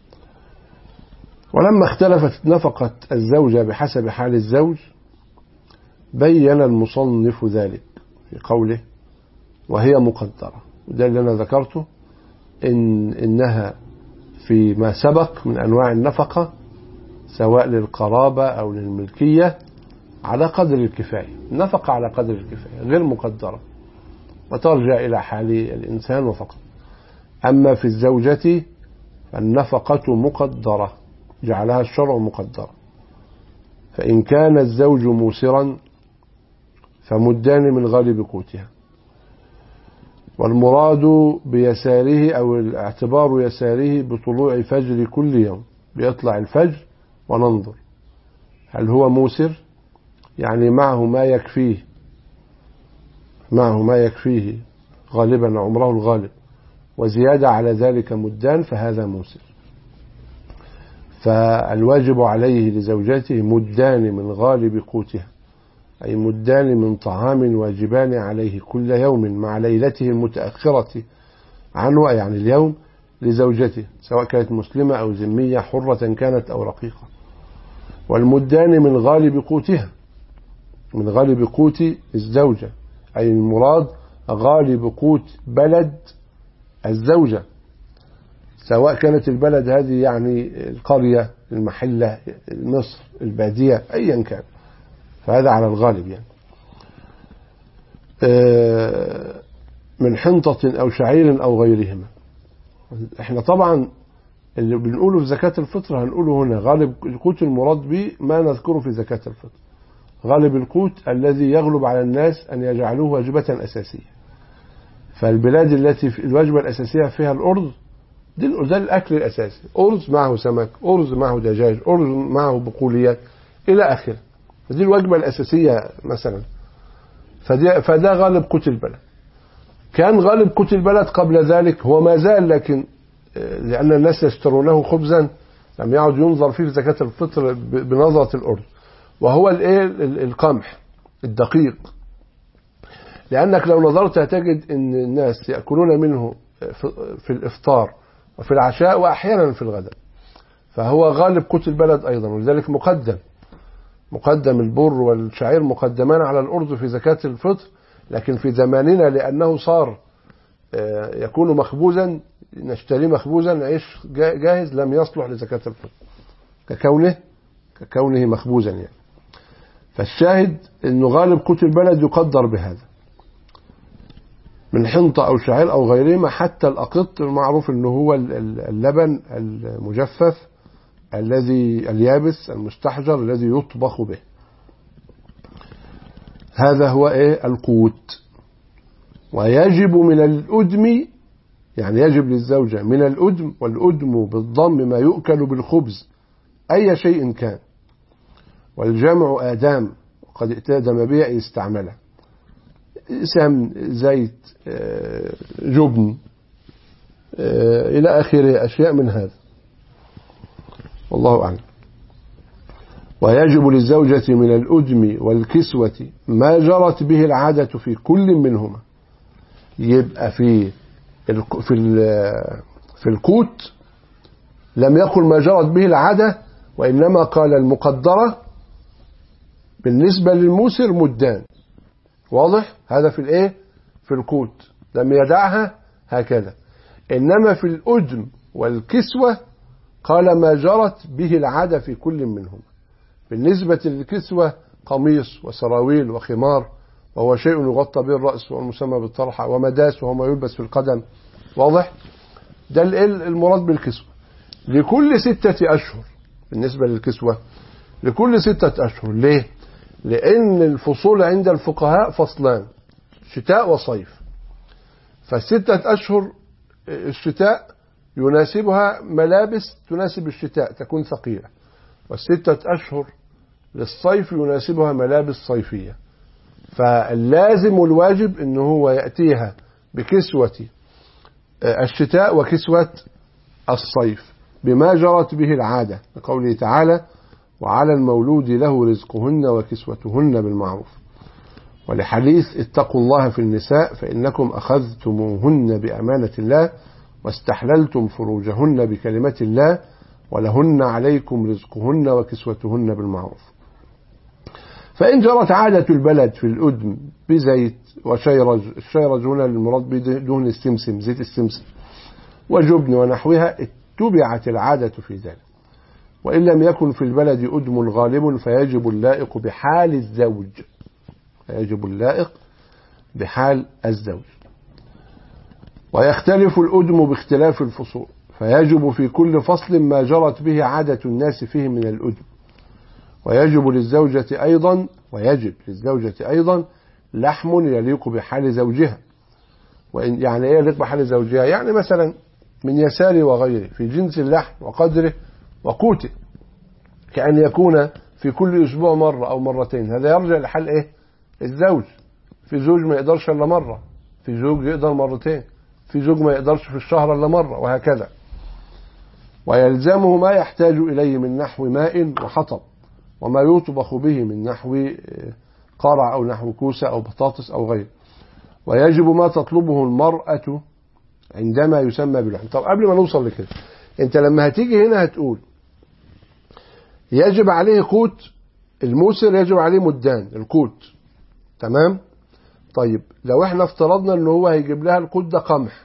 ولما اختلفت نفقة الزوجة بحسب حال الزوج بين المصنف ذلك في قوله: وهي مقدرة. وده اللي أنا ذكرته، إن إنها فيما سبق من أنواع النفقة سواء للقرابة أو للملكية على قدر الكفاية، النفقة على قدر الكفاية غير مقدرة وترجع إلى حال الإنسان وفقط. أما في الزوجة فالنفقة مقدرة، جعلها الشرع مقدرة. فإن كان الزوج موسرا فمدان من غالب قوتها، والمراد بيساره أو الاعتبار يساره بطلوع فجر كل يوم، بيطلع الفجر وننظر هل هو موسر، يعني معه ما يكفيه معه ما يكفيه غالبا عمره الغالب وزيادة على ذلك مدان، فهذا موسر. فالواجب عليه لزوجته مدان من غالب قوتها، أي مدان من طعام واجبان عليه كل يوم مع ليلته المتأخرة عنه، يعني اليوم لزوجته سواء كانت مسلمة أو ذمية، حرة كانت أو رقيقة. والمدان من غالب قوتها، من غالب قوت الزوجة، أي المراد غالب قوت بلد الزوجة، سواء كانت البلد هذه يعني القرية، المحلة، مصر، البادية، أيا كان، فهذا على الغالب. يعني من حنطة أو شعير أو غيرهما. احنا طبعا اللي بنقوله في زكاة الفطر هنقوله هنا غالب القوت، المراد به ما نذكره في زكاة الفطر، غالب القوت الذي يغلب على الناس أن يجعلوه واجبة أساسية. فالبلاد التي في الواجبة الأساسية فيها الأرز، ده الأكل الأساسي، أرز معه سمك، أرز معه دجاج، أرز معه بقوليات إلى آخره، دي الوجبة الأساسية مثلا. فده غالب قوت البلد. كان غالب قوت البلد قبل ذلك هو ما زال، لكن لأن الناس يشترونه خبزا لم يعد ينظر فيه في زكاة الفطر بنظرة الأرز، وهو الايه القمح الدقيق، لأنك لو نظرت هتجد أن الناس يأكلون منه في الإفطار وفي العشاء وأحيانا في الغداء، فهو غالب قوت البلد أيضا، ولذلك مقدم مقدم البر والشعير مقدمان على الأرز في زكاة الفطر. لكن في زماننا لأنه صار يكون مخبوزا، نشتري مخبوزا عيش جاهز لم يصلح لزكاة الفطر ككونه ككونه مخبوزا يعني. فالشاهد أنه غالب قوت البلد يقدر بهذا من حنطة أو شعير أو غيرهما، حتى الأقط المعروف أنه هو اللبن المجفف الذي اليابس المستحجر الذي يطبخ به، هذا هو إيه القوت. ويجب من الأدم، يعني يجب للزوجة من الأدم، والأدم بالضم ما يؤكل بالخبز أي شيء كان، والجمع آدام وقد ائتدم به أي استعمله، سمن زيت جبن إلى آخره، أشياء من هذا والله أعلم. ويجب للزوجة من الأدم والكسوة ما جرت به العادة في كل منهما. يبقى في في في القوت لم يقل ما جرت به العادة، وإنما قال المقدرة بالنسبة للموسر مدان، واضح هذا في الايه في القوت لم يدعها هكذا. إنما في الأدم والكسوة قال ما جرت به العادة في كل منهم. بالنسبة للكسوة قميص وسراويل وخمار، وهو شيء يغطى به الرأس والمسمى بالطرحة، ومداس وهو ما يلبس في القدم، واضح ده المراد بالكسوة. لكل ستة أشهر بالنسبة للكسوة لكل ستة أشهر. ليه؟ لأن الفصول عند الفقهاء فصلان شتاء وصيف، فالستة أشهر الشتاء يناسبها ملابس تناسب الشتاء تكون ثقيلة، والستة أشهر للصيف يناسبها ملابس صيفية. فاللازم والواجب أنه هو يأتيها بكسوة الشتاء وكسوة الصيف بما جرت به العادة، لقوله تعالى وعلى المولود له رزقهن وكسوتهن بالمعروف، ولحديث اتقوا الله في النساء فإنكم أخذتموهن بأمانة الله واستحللتم فروجهن بكلمة الله ولهن عليكم رزقهن وكسوتهن بالمعروف. فإن جرت عادة البلد في الأدم بزيت وشيرج، الشيرج هنا المراد بدهن السمسم زيت السمسم وجبن ونحوها، اتبعت العادة في ذلك. وإن لم يكن في البلد أدم غالب فيجب اللائق بحال الزوج، فيجب اللائق بحال الزوج. ويختلف الأدم باختلاف الفصول، فيجب في كل فصل ما جرت به عادة الناس فيه من الأدم. ويجب للزوجة أيضا ويجب للزوجة أيضا لحم يليق بحال زوجها. وإن يعني إيه يليق بحال زوجها؟ يعني مثلا من يسار وغيره في جنس اللحم وقدره وقوته، كأن يكون في كل أسبوع مرة أو مرتين، هذا يرجع لحال إيه الزوج. في زوج ما يقدرش إلا مرة، في زوج يقدر مرتين، في زوج ما يقدرش في الشهر إلا مرة، وهكذا. ويلزمه ما يحتاج إليه من نحو ماء وحطب، وما يطبخ به من نحو قرع أو نحو كوسة أو بطاطس أو غيره. ويجب ما تطلبه المرأة عندما يسمى باللحم. طب قبل ما نوصل لكده، انت لما هتيجي هنا هتقول يجب عليه قوت الموسر، يجب عليه مدان القوت، تمام؟ طيب لو احنا افترضنا ان هو هيجيب لها القوت ده قمح،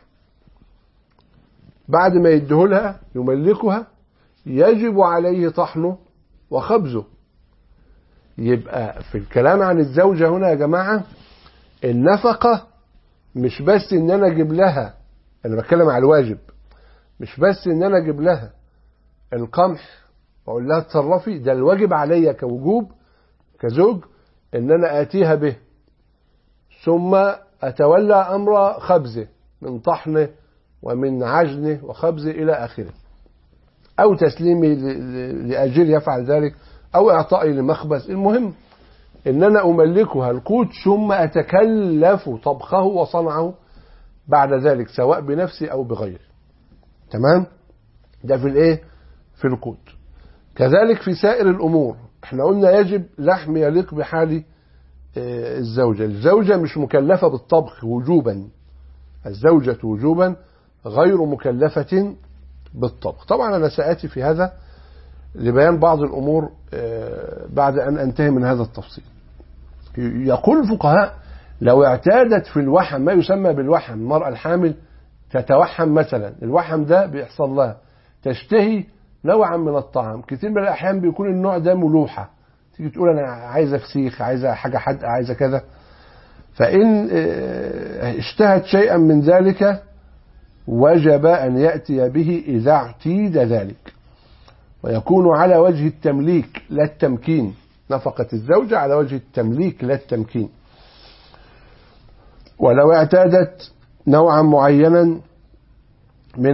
بعد ما يديهولها يملكها يجب عليه طحنه وخبزه. يبقى في الكلام عن الزوجة هنا يا جماعة النفقة مش بس ان انا اجيب لها، انا بتكلم على الواجب، مش بس ان انا اجيب لها القمح واقول لها اتصرفي، ده الواجب عليا كوجوب كزوج ان انا اتيها به، ثم اتولى امر خبزه من طحنه ومن عجنه وخبزه الى اخره، او تسليمي لاجير يفعل ذلك، او اعطائي لمخبز. المهم ان انا املكها القوت ثم اتكلف طبخه وصنعه بعد ذلك سواء بنفسي او بغيري، تمام؟ ده في الايه؟ في القوت. كذلك في سائر الأمور، احنا قلنا يجب لحم يليق بحال الزوجة. الزوجة مش مكلفة بالطبخ وجوبا، الزوجة وجوبا غير مكلفة بالطبخ. طبعا أنا سآتي في هذا لبيان بعض الأمور بعد أن أنتهي من هذا التفصيل. يقول الفقهاء لو اعتادت في الوحم ما يسمى بالوحم، المرأة الحامل تتوحم مثلا، الوحم ده بيحصل لها تشتهي نوعا من الطعام، كتير من الأحيان بيكون النوع ده ملوحة، تيجي تقول أنا عايزة فسيخ، عايزة حاجة حادقة، عايزة كذا، فإن اشتهت شيئا من ذلك وجب أن يأتي به إذا اعتيد ذلك، ويكون على وجه التمليك لا التمكين، نفقة الزوجة على وجه التمليك لا التمكين. ولو اعتادت نوعا معينا من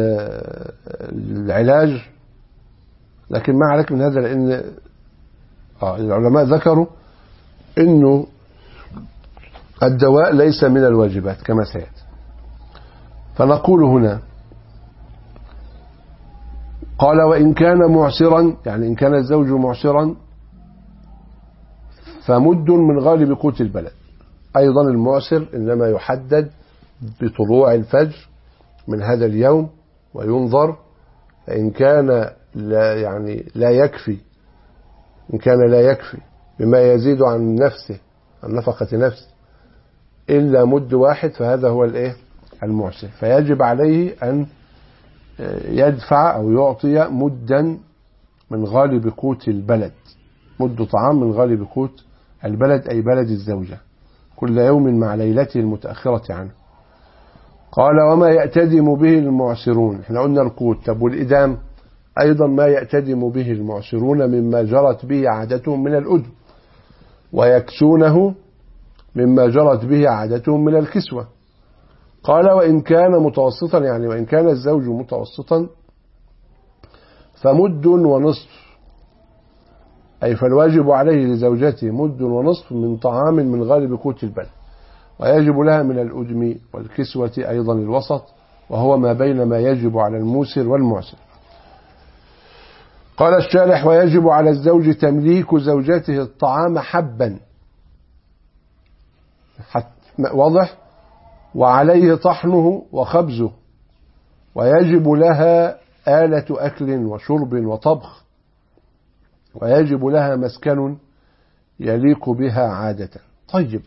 العلاج، لكن ما عليك من هذا، لأن العلماء ذكروا أنه الدواء ليس من الواجبات كما سيأتي. فنقول هنا قال وإن كان معسرا، يعني إن كان الزوج معسرا فمد من غالب قوت البلد. أيضا المعسر إنما يحدد بطلوع الفجر من هذا اليوم وينظر، فإن كان لا يعني لا يكفي، إن كان لا يكفي بما يزيد عن نفسه، عن نفقة نفسه، إلا مد واحد، فهذا هو الإيه؟ المعسر، فيجب عليه أن يدفع أو يعطي مدا من غالب قوت البلد، مد طعام من غالب قوت البلد أي بلد الزوجة، كل يوم مع ليلته المتأخرة عنه. قال وما يأتدم به المعسرون، احنا قلنا القوت، طب والإدام أيضا ما يأتدم به المعسرون مما جرت به عادتهم من الأدم، ويكسونه مما جرت به عادتهم من الكسوة. قال وإن كان متوسطا، يعني وإن كان الزوج متوسطا فمد ونصف، أي فالواجب عليه لزوجته مد ونصف من طعام من غالب قوت البلد، ويجب لها من الأدم والكسوة أيضا الوسط، وهو ما بين ما يجب على الموسر والمعسر. قال الشارح ويجب على الزوج تمليك زوجته الطعام حبا، واضح، وعليه طحنه وخبزه، ويجب لها آلة أكل وشرب وطبخ، ويجب لها مسكن يليق بها عادة. طيب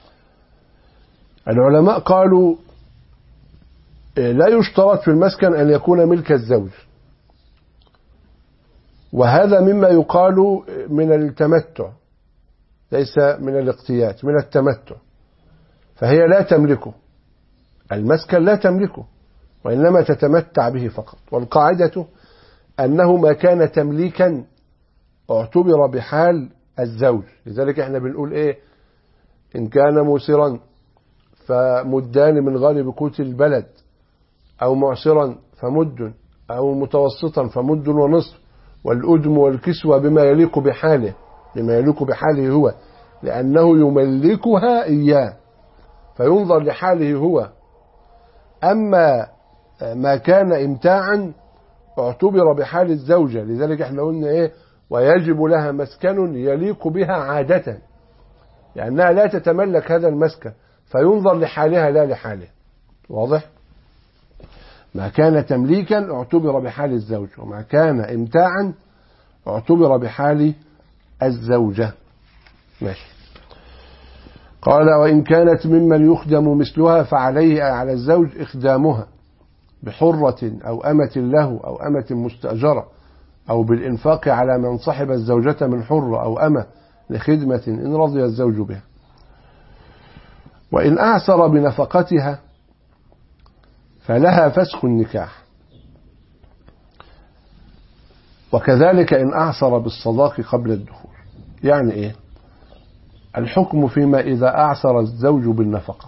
العلماء قالوا لا يشترط في المسكن أن يكون ملك الزوج، وهذا مما يقال من التمتع، ليس من الاقتيات، من التمتع، فهي لا تملكه، المسكن لا تملكه، وإنما تتمتع به فقط. والقاعدة أنه ما كان تمليكا اعتبر بحال الزوج، لذلك احنا بنقول ايه، إن كان موسرا فمدان من غالب قوت البلد، أو معسرا فمد، أو متوسطا فمد ونصف، والأدم والكسوة بما يليق بحاله، بما يليق بحاله هو، لأنه يملكها إياه فينظر لحاله هو. أما ما كان إمتاعا اعتبر بحال الزوجة، لذلك احنا قلنا ايه، ويجب لها مسكن يليق بها عادة، لأنها لا تتملك هذا المسكن، فينظر لحالها لا لحاله. واضح؟ ما كان تمليكا اعتبر بحال الزوج، وما كان امتاعا اعتبر بحال الزوجة. ماشي. قال وإن كانت ممن يخدم مثلها فعليه على الزوج إخدامها بحرة أو أمة له أو أمة مستأجرة، أو بالإنفاق على من صحب الزوجة من حرة أو أمة لخدمة إن رضي الزوج بها. وإن أعسر بنفقتها فلها فسخ النكاح، وكذلك إن أعسر بالصداق قبل الدخول. يعني إيه الحكم فيما إذا أعسر الزوج بالنفقة؟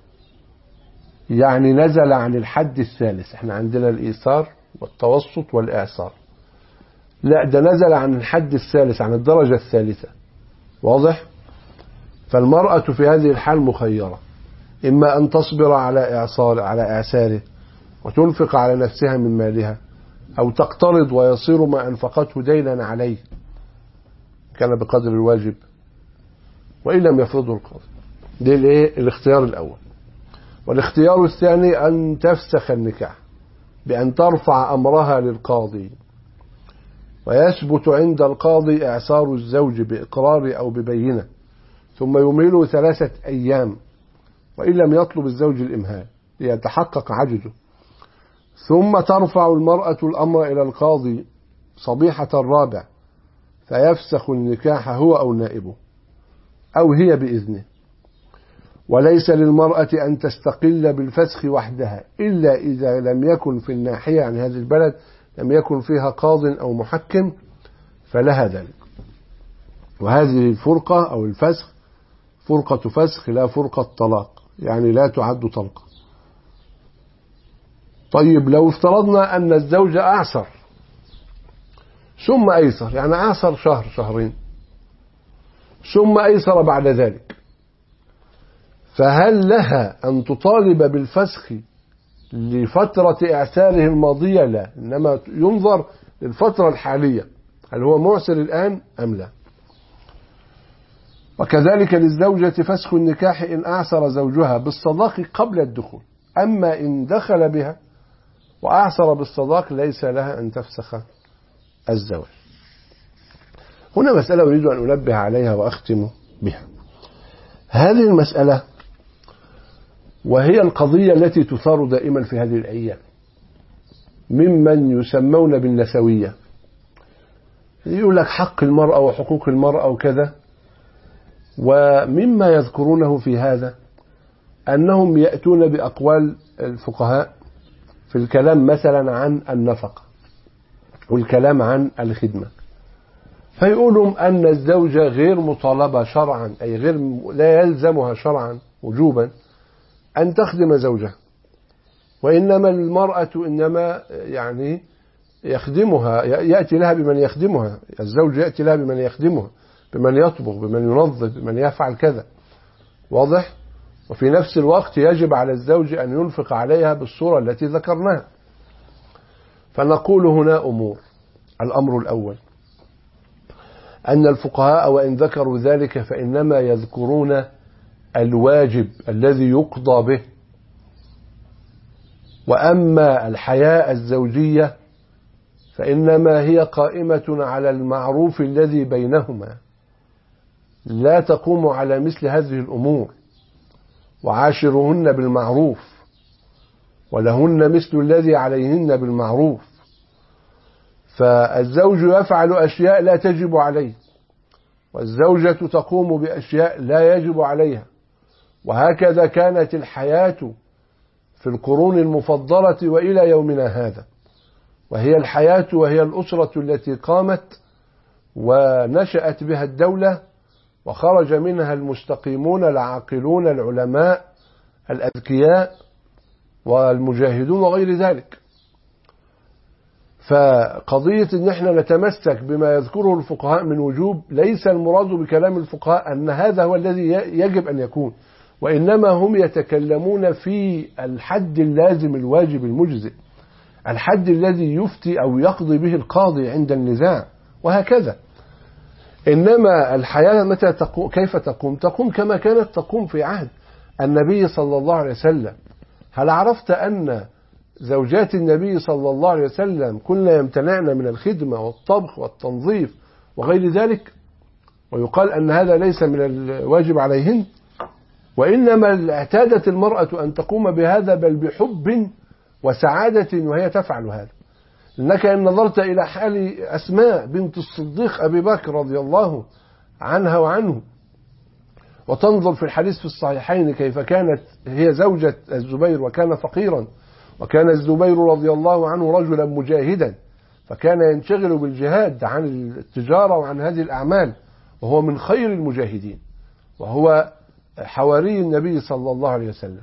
يعني نزل عن الحد الثالث، احنا عندنا الإيسار والتوسط والإعسار، لا ده نزل عن الحد الثالث، عن الدرجة الثالثة. واضح؟ فالمرأة في هذه الحال مخيرة، إما أن تصبر على إعصار على إعساره وتنفق على نفسها من مالها، أو تقترض ويصير ما أنفقته دينا عليه كان بقدر الواجب وإن لم يفرضه القاضي. ده الاختيار الأول. والاختيار الثاني أن تفسخ النكاح بأن ترفع أمرها للقاضي، ويثبت عند القاضي إعسار الزوج بإقرار أو ببينة، ثم يمهله ثلاثة أيام وإن لم يطلب الزوج الإمهال ليتحقق عجزه، ثم ترفع المرأة الأمر إلى القاضي صبيحة الرابع فيفسخ النكاح هو أو نائبه أو هي بإذنه. وليس للمرأة أن تستقل بالفسخ وحدها إلا إذا لم يكن في الناحية عن هذه البلد لم يكن فيها قاض أو محكم فلها ذلك. وهذه الفرقة أو الفسخ فرقة فسخ لا فرقة طلاق، يعني لا تعد طلقة. طيب لو افترضنا أن الزوج أعسر ثم أيسر، يعني أعسر شهر شهرين ثم أيسر بعد ذلك، فهل لها أن تطالب بالفسخ لفترة إعساره الماضية؟ لا، إنما ينظر للفترة الحالية هل هو معسر الآن أم لا. وكذلك للزوجة فسخ النكاح إن أعسر زوجها بالصداق قبل الدخول، أما إن دخل بها وأعسر بالصداق ليس لها أن تفسخ الزواج. هنا مسألة أريد أن أنبه عليها وأختم بها. هذه المسألة وهي القضية التي تثار دائما في هذه الأيام ممن يسمون بالنسوية، يقول لك حق المرأة وحقوق المرأة وكذا، ومما يذكرونه في هذا أنهم يأتون بأقوال الفقهاء في الكلام مثلا عن النفقة والكلام عن الخدمة، فيقولوا أن الزوجة غير مطالبة شرعا، أي غير لا يلزمها شرعا وجوبا أن تخدم زوجها، وإنما المرأة إنما يعني يخدمها، يأتي لها بمن يخدمها، الزوج يأتي لها بمن يخدمها، بمن يطبخ، بمن ينظف، بمن يفعل كذا، واضح؟ وفي نفس الوقت يجب على الزوج أن ينفق عليها بالصورة التي ذكرناها. فنقول هنا أمور. الأمر الأول أن الفقهاء وإن ذكروا ذلك فإنما يذكرون الواجب الذي يقضى به، وأما الحياة الزوجية فإنما هي قائمة على المعروف الذي بينهما، لا تقوم على مثل هذه الأمور. وعاشرهن بالمعروف ولهن مثل الذي عليهن بالمعروف. فالزوج يفعل أشياء لا تجب عليه، والزوجة تقوم بأشياء لا يجب عليها، وهكذا كانت الحياة في القرون المفضلة وإلى يومنا هذا، وهي الحياة وهي الأسرة التي قامت ونشأت بها الدولة وخرج منها المستقيمون العاقلون العلماء الأذكياء والمجاهدون وغير ذلك. فقضية ان احنا نتمسك بما يذكره الفقهاء من وجوب ليس المراد بكلام الفقهاء ان هذا هو الذي يجب ان يكون، وانما هم يتكلمون في الحد اللازم الواجب المجزئ، الحد الذي يفتي او يقضي به القاضي عند النزاع، وهكذا. انما الحياة متى تقوم كيف تقوم؟ تقوم كما كانت تقوم في عهد النبي صلى الله عليه وسلم. هل عرفت ان زوجات النبي صلى الله عليه وسلم كلن يمتنعن من الخدمة والطبخ والتنظيف وغير ذلك، ويقال أن هذا ليس من الواجب عليهن، وإنما اعتادت المرأة أن تقوم بهذا بل بحب وسعادة وهي تفعل هذا. إنك إن نظرت إلى حال أسماء بنت الصديق أبي بكر رضي الله عنها وعنه، وتنظر في الحديث في الصحيحين كيف كانت هي زوجة الزبير وكان فقيرا، وكان الزبير رضي الله عنه رجلا مجاهدا، فكان ينشغل بالجهاد عن التجارة وعن هذه الأعمال، وهو من خير المجاهدين، وهو حواري النبي صلى الله عليه وسلم.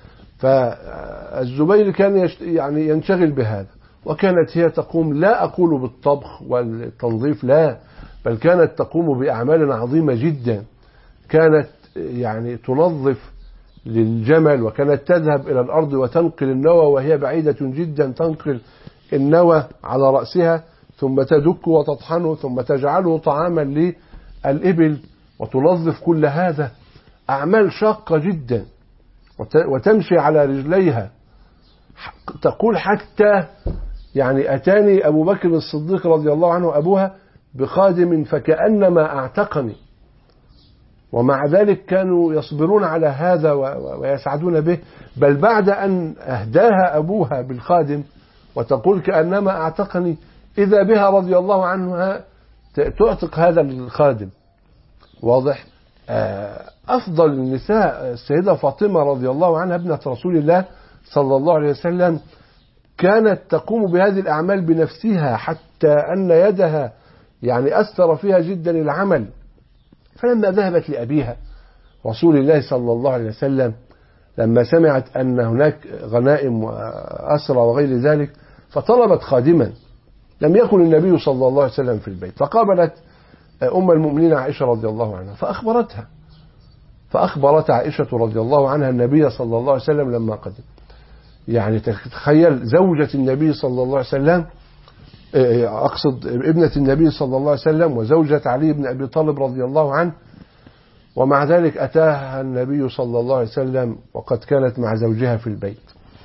فالزبير كان يعني ينشغل بهذا، وكانت هي تقوم لا أقول بالطبخ والتنظيف لا، بل كانت تقوم بأعمال عظيمة جدا. كانت يعني تنظف للجمل، وكانت تذهب إلى الأرض وتنقل النوى وهي بعيدة جدا، تنقل النوى على رأسها ثم تدك وتطحنه ثم تجعله طعاما للإبل وتنظف كل هذا، أعمال شاقة جدا، وتمشي على رجليها. تقول حتى يعني أتاني أبو بكر الصديق رضي الله عنه أبوها بخادم فكأنما أعتقني، ومع ذلك كانوا يصبرون على هذا ويسعدون به، بل بعد أن أهداها أبوها بالخادم وتقول كأنما أعتقني، إذا بها رضي الله عنها تعتق هذا الخادم. واضح؟ أفضل النساء السيدة فاطمة رضي الله عنها ابنة رسول الله صلى الله عليه وسلم كانت تقوم بهذه الأعمال بنفسها، حتى أن يدها يعني أثر فيها جدا العمل. فلما ذهبت لأبيها رسول الله صلى الله عليه وسلم لما سمعت أن هناك غنائم وأسرى وغير ذلك فطلبت خادما، لم يكن النبي صلى الله عليه وسلم في البيت، فقابلت أم المؤمنين عائشة رضي الله عنها فأخبرتها فأخبرت عائشة رضي الله عنها النبي صلى الله عليه وسلم لما قدم. يعني تخيل زوجة النبي صلى الله عليه وسلم، أقصد ابنة النبي صلى الله عليه وسلم وزوجة علي بن أبي طالب رضي الله عنه، ومع ذلك أتاها النبي صلى الله عليه وسلم وقد كانت مع زوجها في البيت،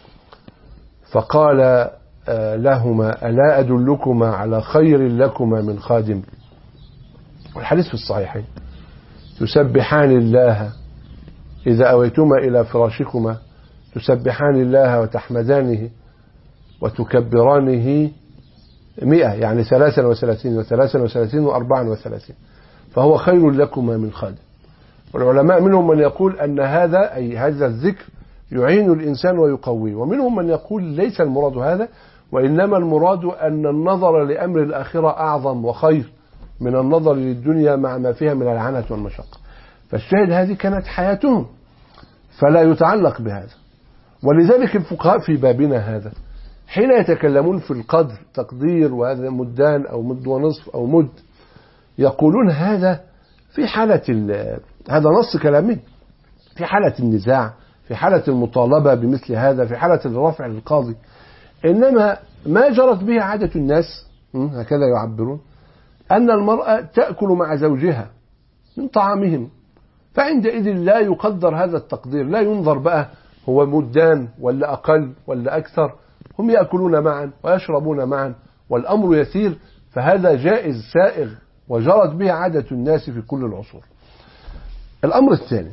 فقال لهما ألا أدلكما على خير لكما من خادم؟ والحديث في الصحيحين: تسبحان الله إذا أويتما إلى فراشكما، تسبحان الله وتحمدانه وتكبرانه مئة، يعني ثلاثا وثلاثين وثلاثا وثلاثين وأربعا وثلاثين، فهو خير لكما من خادم. والعلماء منهم من يقول أن هذا أي هذا الذكر يعين الإنسان ويقويه، ومنهم من يقول ليس المراد هذا، وإنما المراد أن النظر لأمر الآخرة أعظم وخير من النظر للدنيا مع ما فيها من العنة والمشقة. فالشاهد هذه كانت حياتهم، فلا يتعلق بهذا. ولذلك الفقهاء في بابنا هذا حين يتكلمون في القدر تقدير وهذا مدان أو مد ونصف أو مد، يقولون هذا في حالة هذا نص كلامي، في حالة النزاع، في حالة المطالبة بمثل هذا، في حالة الرفع للقاضي. إنما ما جرت به عادة الناس هكذا يعبرون، أن المرأة تأكل مع زوجها من طعامهم، فعندئذ لا يقدر هذا التقدير، لا ينظر بقى هو مدان ولا أقل ولا أكثر، هم يأكلون معا ويشربون معا والأمر يسير، فهذا جائز سائغ وجرت به عادة الناس في كل العصور. الأمر الثاني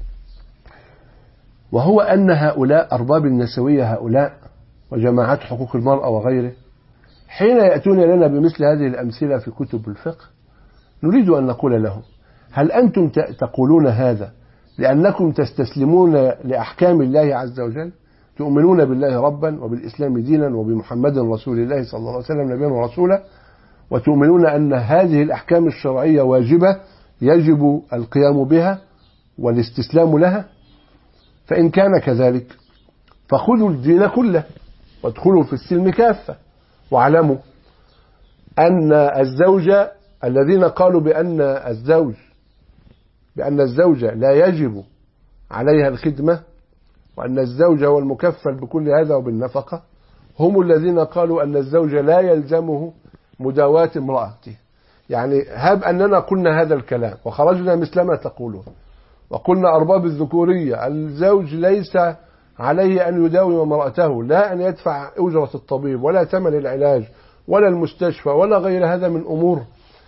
وهو أن هؤلاء أرباب النسوية هؤلاء وجماعات حقوق المرأة وغيره حين يأتون لنا بمثل هذه الأمثلة في كتب الفقه نريد أن نقول لهم: هل أنتم تقولون هذا لأنكم تستسلمون لأحكام الله عز وجل، تؤمنون بالله ربا وبالإسلام دينا وبمحمد رسول الله صلى الله عليه وسلم نبيا ورسولا، وتؤمنون أن هذه الأحكام الشرعية واجبة يجب القيام بها والاستسلام لها؟ فإن كان كذلك فخذوا الدين كله وادخلوا في السلم كافة، واعلموا أن الزوجة الذين قالوا بأن الزوج بأن الزوجة لا يجب عليها الخدمة وأن الزوج هو المكفل بكل هذا وبالنفقة، هم الذين قالوا أن الزوج لا يلزمه مداواة امرأته. يعني هب أننا قلنا هذا الكلام وخرجنا مثلما تقولون وقلنا أرباب الذكورية الزوج ليس عليه أن يداوم امرأته، لا أن يدفع أجرة الطبيب ولا ثمن العلاج ولا المستشفى ولا غير هذا من أمور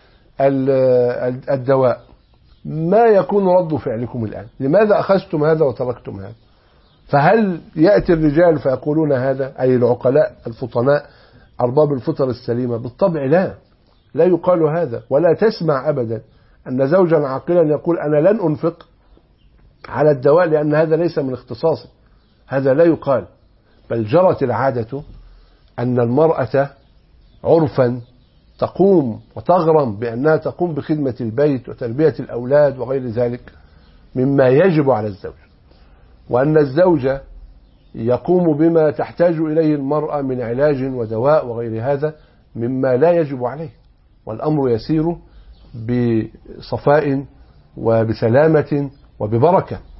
الدواء، ما يكون رد فعلكم الآن؟ لماذا أخذتم هذا وتركتم هذا؟ فهل يأتي الرجال فيقولون هذا، أي العقلاء الفطناء أرباب الفطر السليمة؟ بالطبع لا، لا يقال هذا. ولا تسمع أبدا أن زوجا عاقلا يقول أنا لن أنفق على الدواء لأن هذا ليس من اختصاصي، هذا لا يقال. بل جرت العادة أن المرأة عرفا تقوم وتغرم بأنها تقوم بخدمة البيت وتربية الأولاد وغير ذلك مما يجب على الزوج، وأن الزوج يقوم بما تحتاج إليه المرأة من علاج ودواء وغير هذا مما لا يجب عليه، والأمر يسير بصفاء وبسلامة وببركة.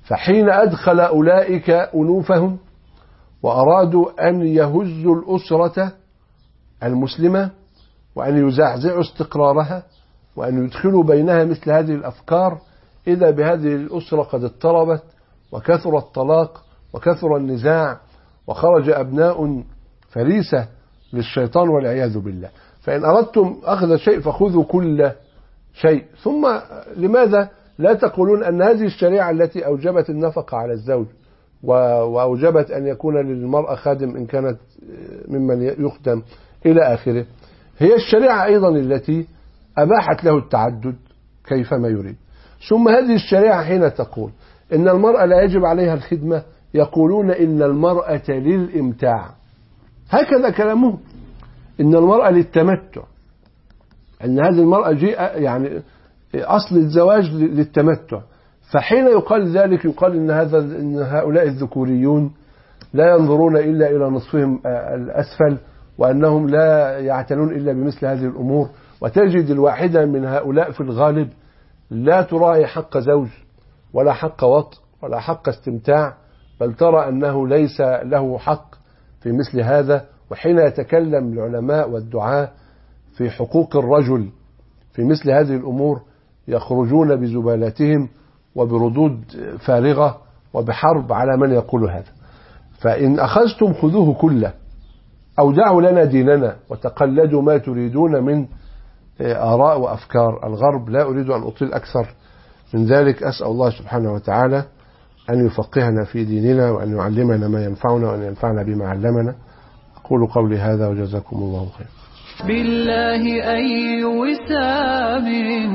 فحين أدخل أولئك أنوفهم وأرادوا أن يهزوا الأسرة المسلمة وأن يزعزعوا استقرارها وأن يدخلوا بينها مثل هذه الأفكار، إذا بهذه الأسرة قد اضطربت وكثر الطلاق وكثر النزاع وخرج أبناء فريسة للشيطان والعياذ بالله. فإن أردتم أخذ شيء فخذوا كل شيء. ثم لماذا لا تقولون أن هذه الشريعة التي أوجبت النفقة على الزوج وأوجبت أن يكون للمرأة خادم إن كانت ممن يخدم إلى آخره، هي الشريعة أيضا التي أباحت له التعدد كيفما يريد. ثم هذه الشريعة حين تقول إن المرأة لا يجب عليها الخدمة، يقولون إن المرأة للإمتاع، هكذا كلامهم، إن المرأة للتمتع، أن هذه المرأة جاء يعني أصل الزواج للتمتع. فحين يقال ذلك يقال إن هذا إن هؤلاء الذكوريون لا ينظرون إلا إلى نصفهم الأسفل، وأنهم لا يعتنون إلا بمثل هذه الأمور. وتجد الواحدة من هؤلاء في الغالب لا تراعي حق زوج ولا حق وطء ولا حق استمتاع، بل ترى أنه ليس له حق في مثل هذا. وحين يتكلم العلماء والدعاة في حقوق الرجل في مثل هذه الأمور يخرجون بزبالاتهم وبردود فارغة وبحرب على من يقول هذا. فإن أخذتم خذوه كله أو دعوا لنا ديننا وتقلدوا ما تريدون من آراء وأفكار الغرب. لا أريد أن أطيل أكثر من ذلك. أسأل الله سبحانه وتعالى أن يفقهنا في ديننا وأن يعلمنا ما ينفعنا وأن ينفعنا بما علمنا. أقول قولي هذا وجزاكم الله خير. بالله أي وسام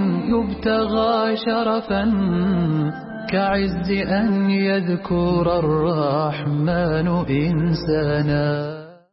يبتغى شرفا كعز أن يذكر الرحمن إنسانا.